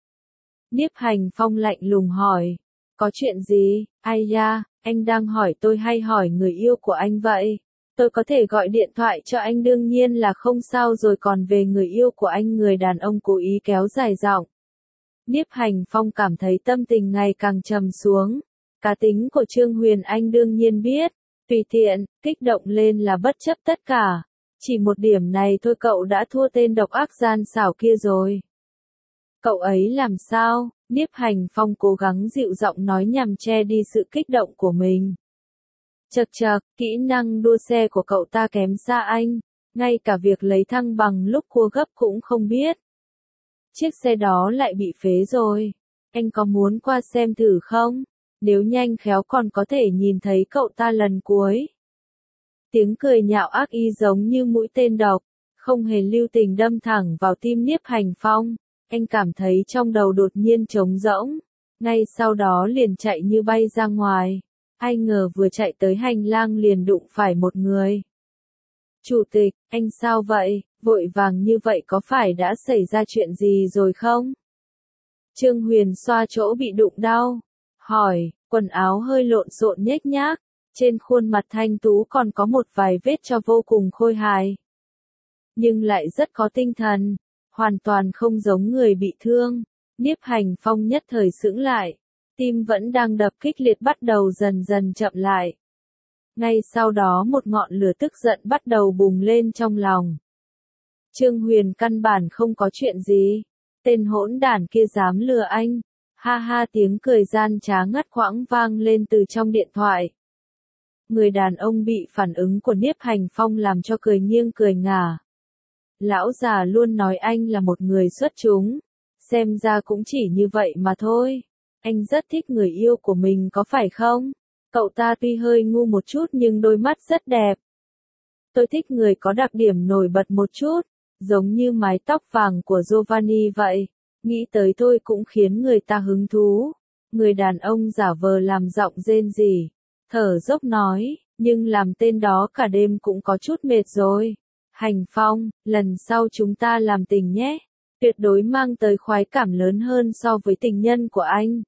Niếp Hành Phong lạnh lùng hỏi, có chuyện gì, ai da, anh đang hỏi tôi hay hỏi người yêu của anh vậy? Tôi có thể gọi điện thoại cho anh đương nhiên là không sao rồi, còn về người yêu của anh, người đàn ông cố ý kéo dài giọng. Niếp Hành Phong cảm thấy tâm tình ngày càng trầm xuống. Cá tính của Trương Huyền Anh đương nhiên biết, tùy tiện, kích động lên là bất chấp tất cả. Chỉ một điểm này thôi cậu đã thua tên độc ác gian xảo kia rồi. Cậu ấy làm sao? Niếp Hành Phong cố gắng dịu giọng nói nhằm che đi sự kích động của mình. Chậc chậc, kỹ năng đua xe của cậu ta kém xa anh, ngay cả việc lấy thăng bằng lúc cua gấp cũng không biết. Chiếc xe đó lại bị phế rồi. Anh có muốn qua xem thử không? Nếu nhanh khéo còn có thể nhìn thấy cậu ta lần cuối. Tiếng cười nhạo ác ý giống như mũi tên độc, không hề lưu tình đâm thẳng vào tim Niếp Hành Phong. Anh cảm thấy trong đầu đột nhiên trống rỗng, ngay sau đó liền chạy như bay ra ngoài. Ai ngờ vừa chạy tới hành lang liền đụng phải một người. Chủ tịch, anh sao vậy, vội vàng như vậy có phải đã xảy ra chuyện gì rồi không? Trương Huyền xoa chỗ bị đụng đau, hỏi, quần áo hơi lộn xộn nhếch nhác, trên khuôn mặt thanh tú còn có một vài vết cho vô cùng khôi hài. Nhưng lại rất có tinh thần, hoàn toàn không giống người bị thương. Niếp Hành Phong nhất thời sững lại. Tim vẫn đang đập kịch liệt bắt đầu dần dần chậm lại. Ngay sau đó một ngọn lửa tức giận bắt đầu bùng lên trong lòng. Trương Huyền căn bản không có chuyện gì. Tên hỗn đản kia dám lừa anh. Ha ha, tiếng cười gian trá ngắt quãng vang lên từ trong điện thoại. Người đàn ông bị phản ứng của Niếp Hành Phong làm cho cười nghiêng cười ngả. Lão già luôn nói anh là một người xuất chúng. Xem ra cũng chỉ như vậy mà thôi. Anh rất thích người yêu của mình có phải không? Cậu ta tuy hơi ngu một chút nhưng đôi mắt rất đẹp. Tôi thích người có đặc điểm nổi bật một chút, giống như mái tóc vàng của Giovanni vậy. Nghĩ tới tôi cũng khiến người ta hứng thú. Người đàn ông giả vờ làm giọng rên rỉ, thở dốc nói, nhưng làm tên đó cả đêm cũng có chút mệt rồi. Hành Phong, lần sau chúng ta làm tình nhé. Tuyệt đối mang tới khoái cảm lớn hơn so với tình nhân của anh.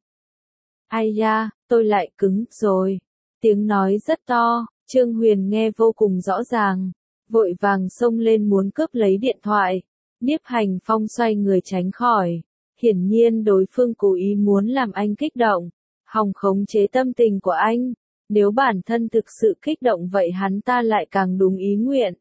Ai da, tôi lại cứng rồi. Tiếng nói rất to, Trương Huyền nghe vô cùng rõ ràng. Vội vàng xông lên muốn cướp lấy điện thoại. Niếp Hành Phong xoay người tránh khỏi. Hiển nhiên đối phương cố ý muốn làm anh kích động, hòng khống chế tâm tình của anh. Nếu bản thân thực sự kích động vậy hắn ta lại càng đúng ý nguyện.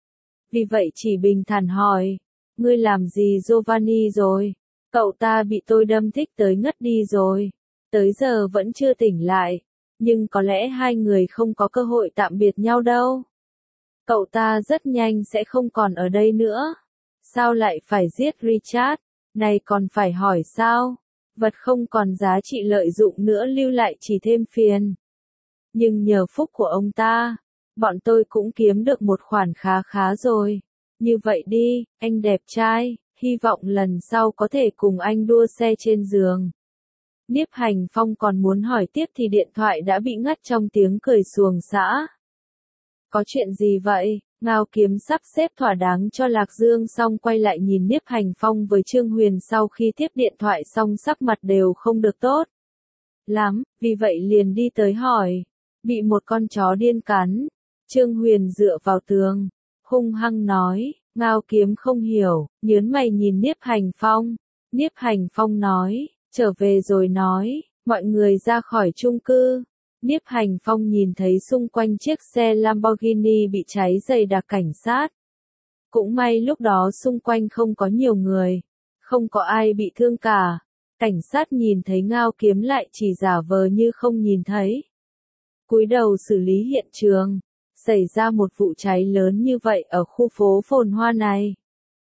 Vì vậy chỉ bình thản hỏi, ngươi làm gì Giovanni rồi? Cậu ta bị tôi đâm thích tới ngất đi rồi. Tới giờ vẫn chưa tỉnh lại. Nhưng có lẽ hai người không có cơ hội tạm biệt nhau đâu. Cậu ta rất nhanh sẽ không còn ở đây nữa. Sao lại phải giết Richard? Này còn phải hỏi sao? Vật không còn giá trị lợi dụng nữa lưu lại chỉ thêm phiền. Nhưng nhờ phúc của ông ta, bọn tôi cũng kiếm được một khoản khá khá rồi. Như vậy đi, anh đẹp trai, hy vọng lần sau có thể cùng anh đua xe trên giường. Niếp Hành Phong còn muốn hỏi tiếp thì điện thoại đã bị ngắt trong tiếng cười xuồng xã. Có chuyện gì vậy? Ngao Kiếm sắp xếp thỏa đáng cho Lạc Dương xong quay lại nhìn Niếp Hành Phong với Trương Huyền sau khi tiếp điện thoại xong sắc mặt đều không được tốt lắm, vì vậy liền đi tới hỏi, bị một con chó điên cắn. Trương Huyền dựa vào tường, hung hăng nói, Ngao Kiếm không hiểu, nhớn mày nhìn Niếp Hành Phong. Niếp Hành Phong nói, trở về rồi nói, mọi người ra khỏi chung cư. Niếp Hành Phong nhìn thấy xung quanh chiếc xe Lamborghini bị cháy dày đặc cảnh sát. Cũng may lúc đó xung quanh không có nhiều người, không có ai bị thương cả. Cảnh sát nhìn thấy Ngao Kiếm lại chỉ giả vờ như không nhìn thấy. Cúi đầu xử lý hiện trường, xảy ra một vụ cháy lớn như vậy ở khu phố phồn hoa này.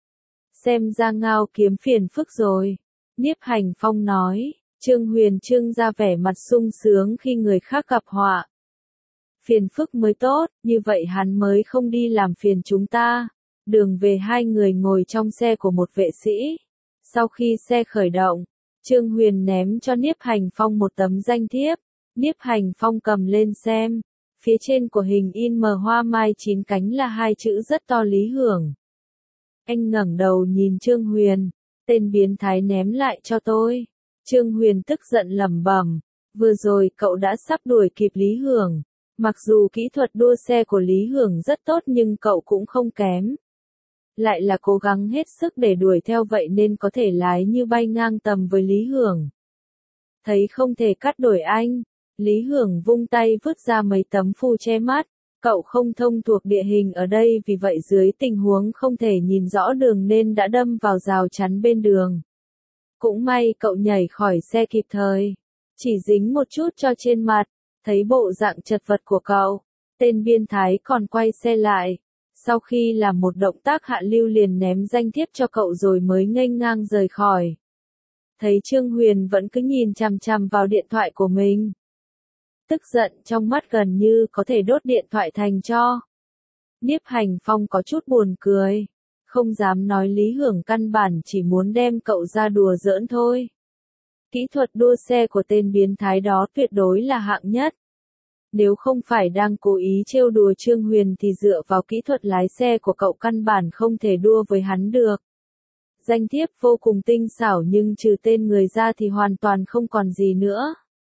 Xem ra Ngao Kiếm phiền phức rồi. Niếp Hành Phong nói. Trương Huyền trưng ra vẻ mặt sung sướng khi người khác gặp họa. Phiền phức mới tốt, như vậy hắn mới không đi làm phiền chúng ta. Đường về hai người ngồi trong xe của một vệ sĩ. Sau khi xe khởi động, Trương Huyền ném cho Niếp Hành Phong một tấm danh thiếp. Niếp Hành Phong cầm lên xem. Phía trên của hình in mờ hoa mai chín cánh là hai chữ rất to Lý Hưởng. Anh ngẩng đầu nhìn Trương Huyền. Tên biến thái ném lại cho tôi. Trương Huyền tức giận lẩm bẩm, vừa rồi cậu đã sắp đuổi kịp Lý Hưởng. Mặc dù kỹ thuật đua xe của Lý Hưởng rất tốt nhưng cậu cũng không kém. Lại là cố gắng hết sức để đuổi theo vậy nên có thể lái như bay ngang tầm với Lý Hưởng. Thấy không thể cắt đuổi anh, Lý Hưởng vung tay vứt ra mấy tấm phù che mắt. Cậu không thông thuộc địa hình ở đây vì vậy dưới tình huống không thể nhìn rõ đường nên đã đâm vào rào chắn bên đường. Cũng may cậu nhảy khỏi xe kịp thời. Chỉ dính một chút cho trên mặt. Thấy bộ dạng chật vật của cậu, tên biên thái còn quay xe lại. Sau khi làm một động tác hạ lưu liền ném danh thiếp cho cậu rồi mới nghênh ngang rời khỏi. Thấy Trương Huyền vẫn cứ nhìn chằm chằm vào điện thoại của mình. Tức giận trong mắt gần như có thể đốt điện thoại thành tro. Niếp Hành Phong có chút buồn cười. Không dám nói Lý Hưởng căn bản chỉ muốn đem cậu ra đùa giỡn thôi. Kỹ thuật đua xe của tên biến thái đó tuyệt đối là hạng nhất. Nếu không phải đang cố ý trêu đùa Trương Huyền thì dựa vào kỹ thuật lái xe của cậu căn bản không thể đua với hắn được. Danh thiếp vô cùng tinh xảo nhưng trừ tên người ra thì hoàn toàn không còn gì nữa.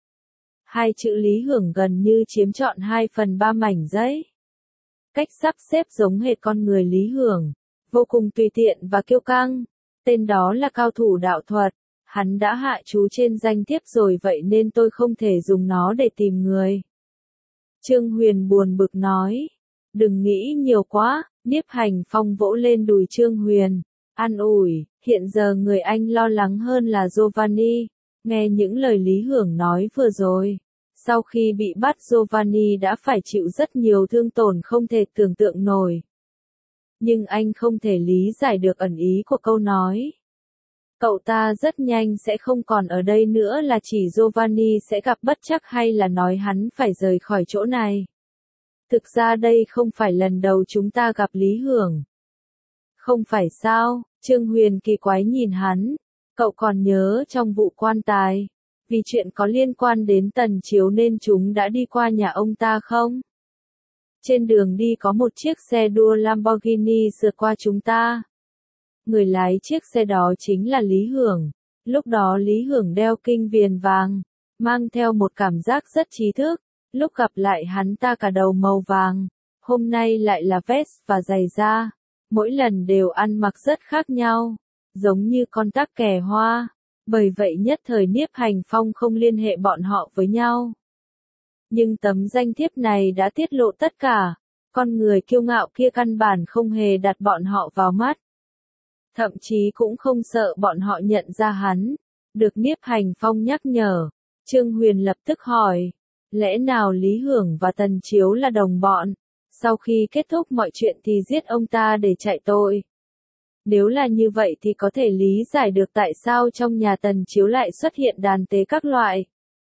Hai chữ Lý Hưởng gần như chiếm trọn hai phần ba mảnh giấy. Cách sắp xếp giống hệt con người Lý Hưởng. Vô cùng tùy tiện và kiêu căng. Tên đó là cao thủ đạo thuật. Hắn đã hạ chú trên danh thiếp rồi vậy nên tôi không thể dùng nó để tìm người. Trương Huyền buồn bực nói. Đừng nghĩ nhiều quá. Niếp Hành Phong vỗ lên đùi Trương Huyền. An ủi, hiện giờ người anh lo lắng hơn là Giovanni. Nghe những lời Lý Hưởng nói vừa rồi. Sau khi bị bắt Giovanni đã phải chịu rất nhiều thương tổn không thể tưởng tượng nổi. Nhưng anh không thể lý giải được ẩn ý của câu nói. Cậu ta rất nhanh sẽ không còn ở đây nữa là chỉ Giovanni sẽ gặp bất trắc hay là nói hắn phải rời khỏi chỗ này. Thực ra đây không phải lần đầu chúng ta gặp Lý Hưởng. Không phải sao, Trương Huyền kỳ quái nhìn hắn. Cậu còn nhớ trong vụ quan tài, vì chuyện có liên quan đến Tần Chiếu nên chúng đã đi qua nhà ông ta không? Trên đường đi có một chiếc xe đua Lamborghini sượt qua chúng ta. Người lái chiếc xe đó chính là Lý Hưởng. Lúc đó Lý Hưởng đeo kinh viền vàng, mang theo một cảm giác rất trí thức. Lúc gặp lại hắn ta cả đầu màu vàng, hôm nay lại là vest và giày da. Mỗi lần đều ăn mặc rất khác nhau, giống như con tắc kè hoa. Bởi vậy nhất thời Niếp Hành Phong không liên hệ bọn họ với nhau. Nhưng tấm danh thiếp này đã tiết lộ tất cả. Con người kiêu ngạo kia căn bản không hề đặt bọn họ vào mắt. Thậm chí cũng không sợ bọn họ nhận ra hắn. Được Niếp Hành Phong nhắc nhở, Trương Huyền lập tức hỏi. Lẽ nào Lý Hưởng và Tần Chiếu là đồng bọn? Sau khi kết thúc mọi chuyện thì giết ông ta để chạy tội. Nếu là như vậy thì có thể lý giải được tại sao trong nhà Tần Chiếu lại xuất hiện đàn tế các loại.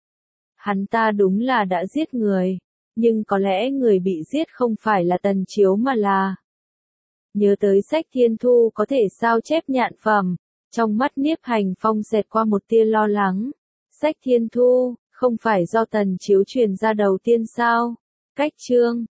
Hắn ta đúng là đã giết người, nhưng có lẽ người bị giết không phải là Tần Chiếu mà là... Nhớ tới sách Thiên Thu có thể sao chép nhạn phẩm, trong mắt Niếp Hành Phong xẹt qua một tia lo lắng. Sách Thiên Thu, không phải do Tần Chiếu truyền ra đầu tiên sao? Cách chương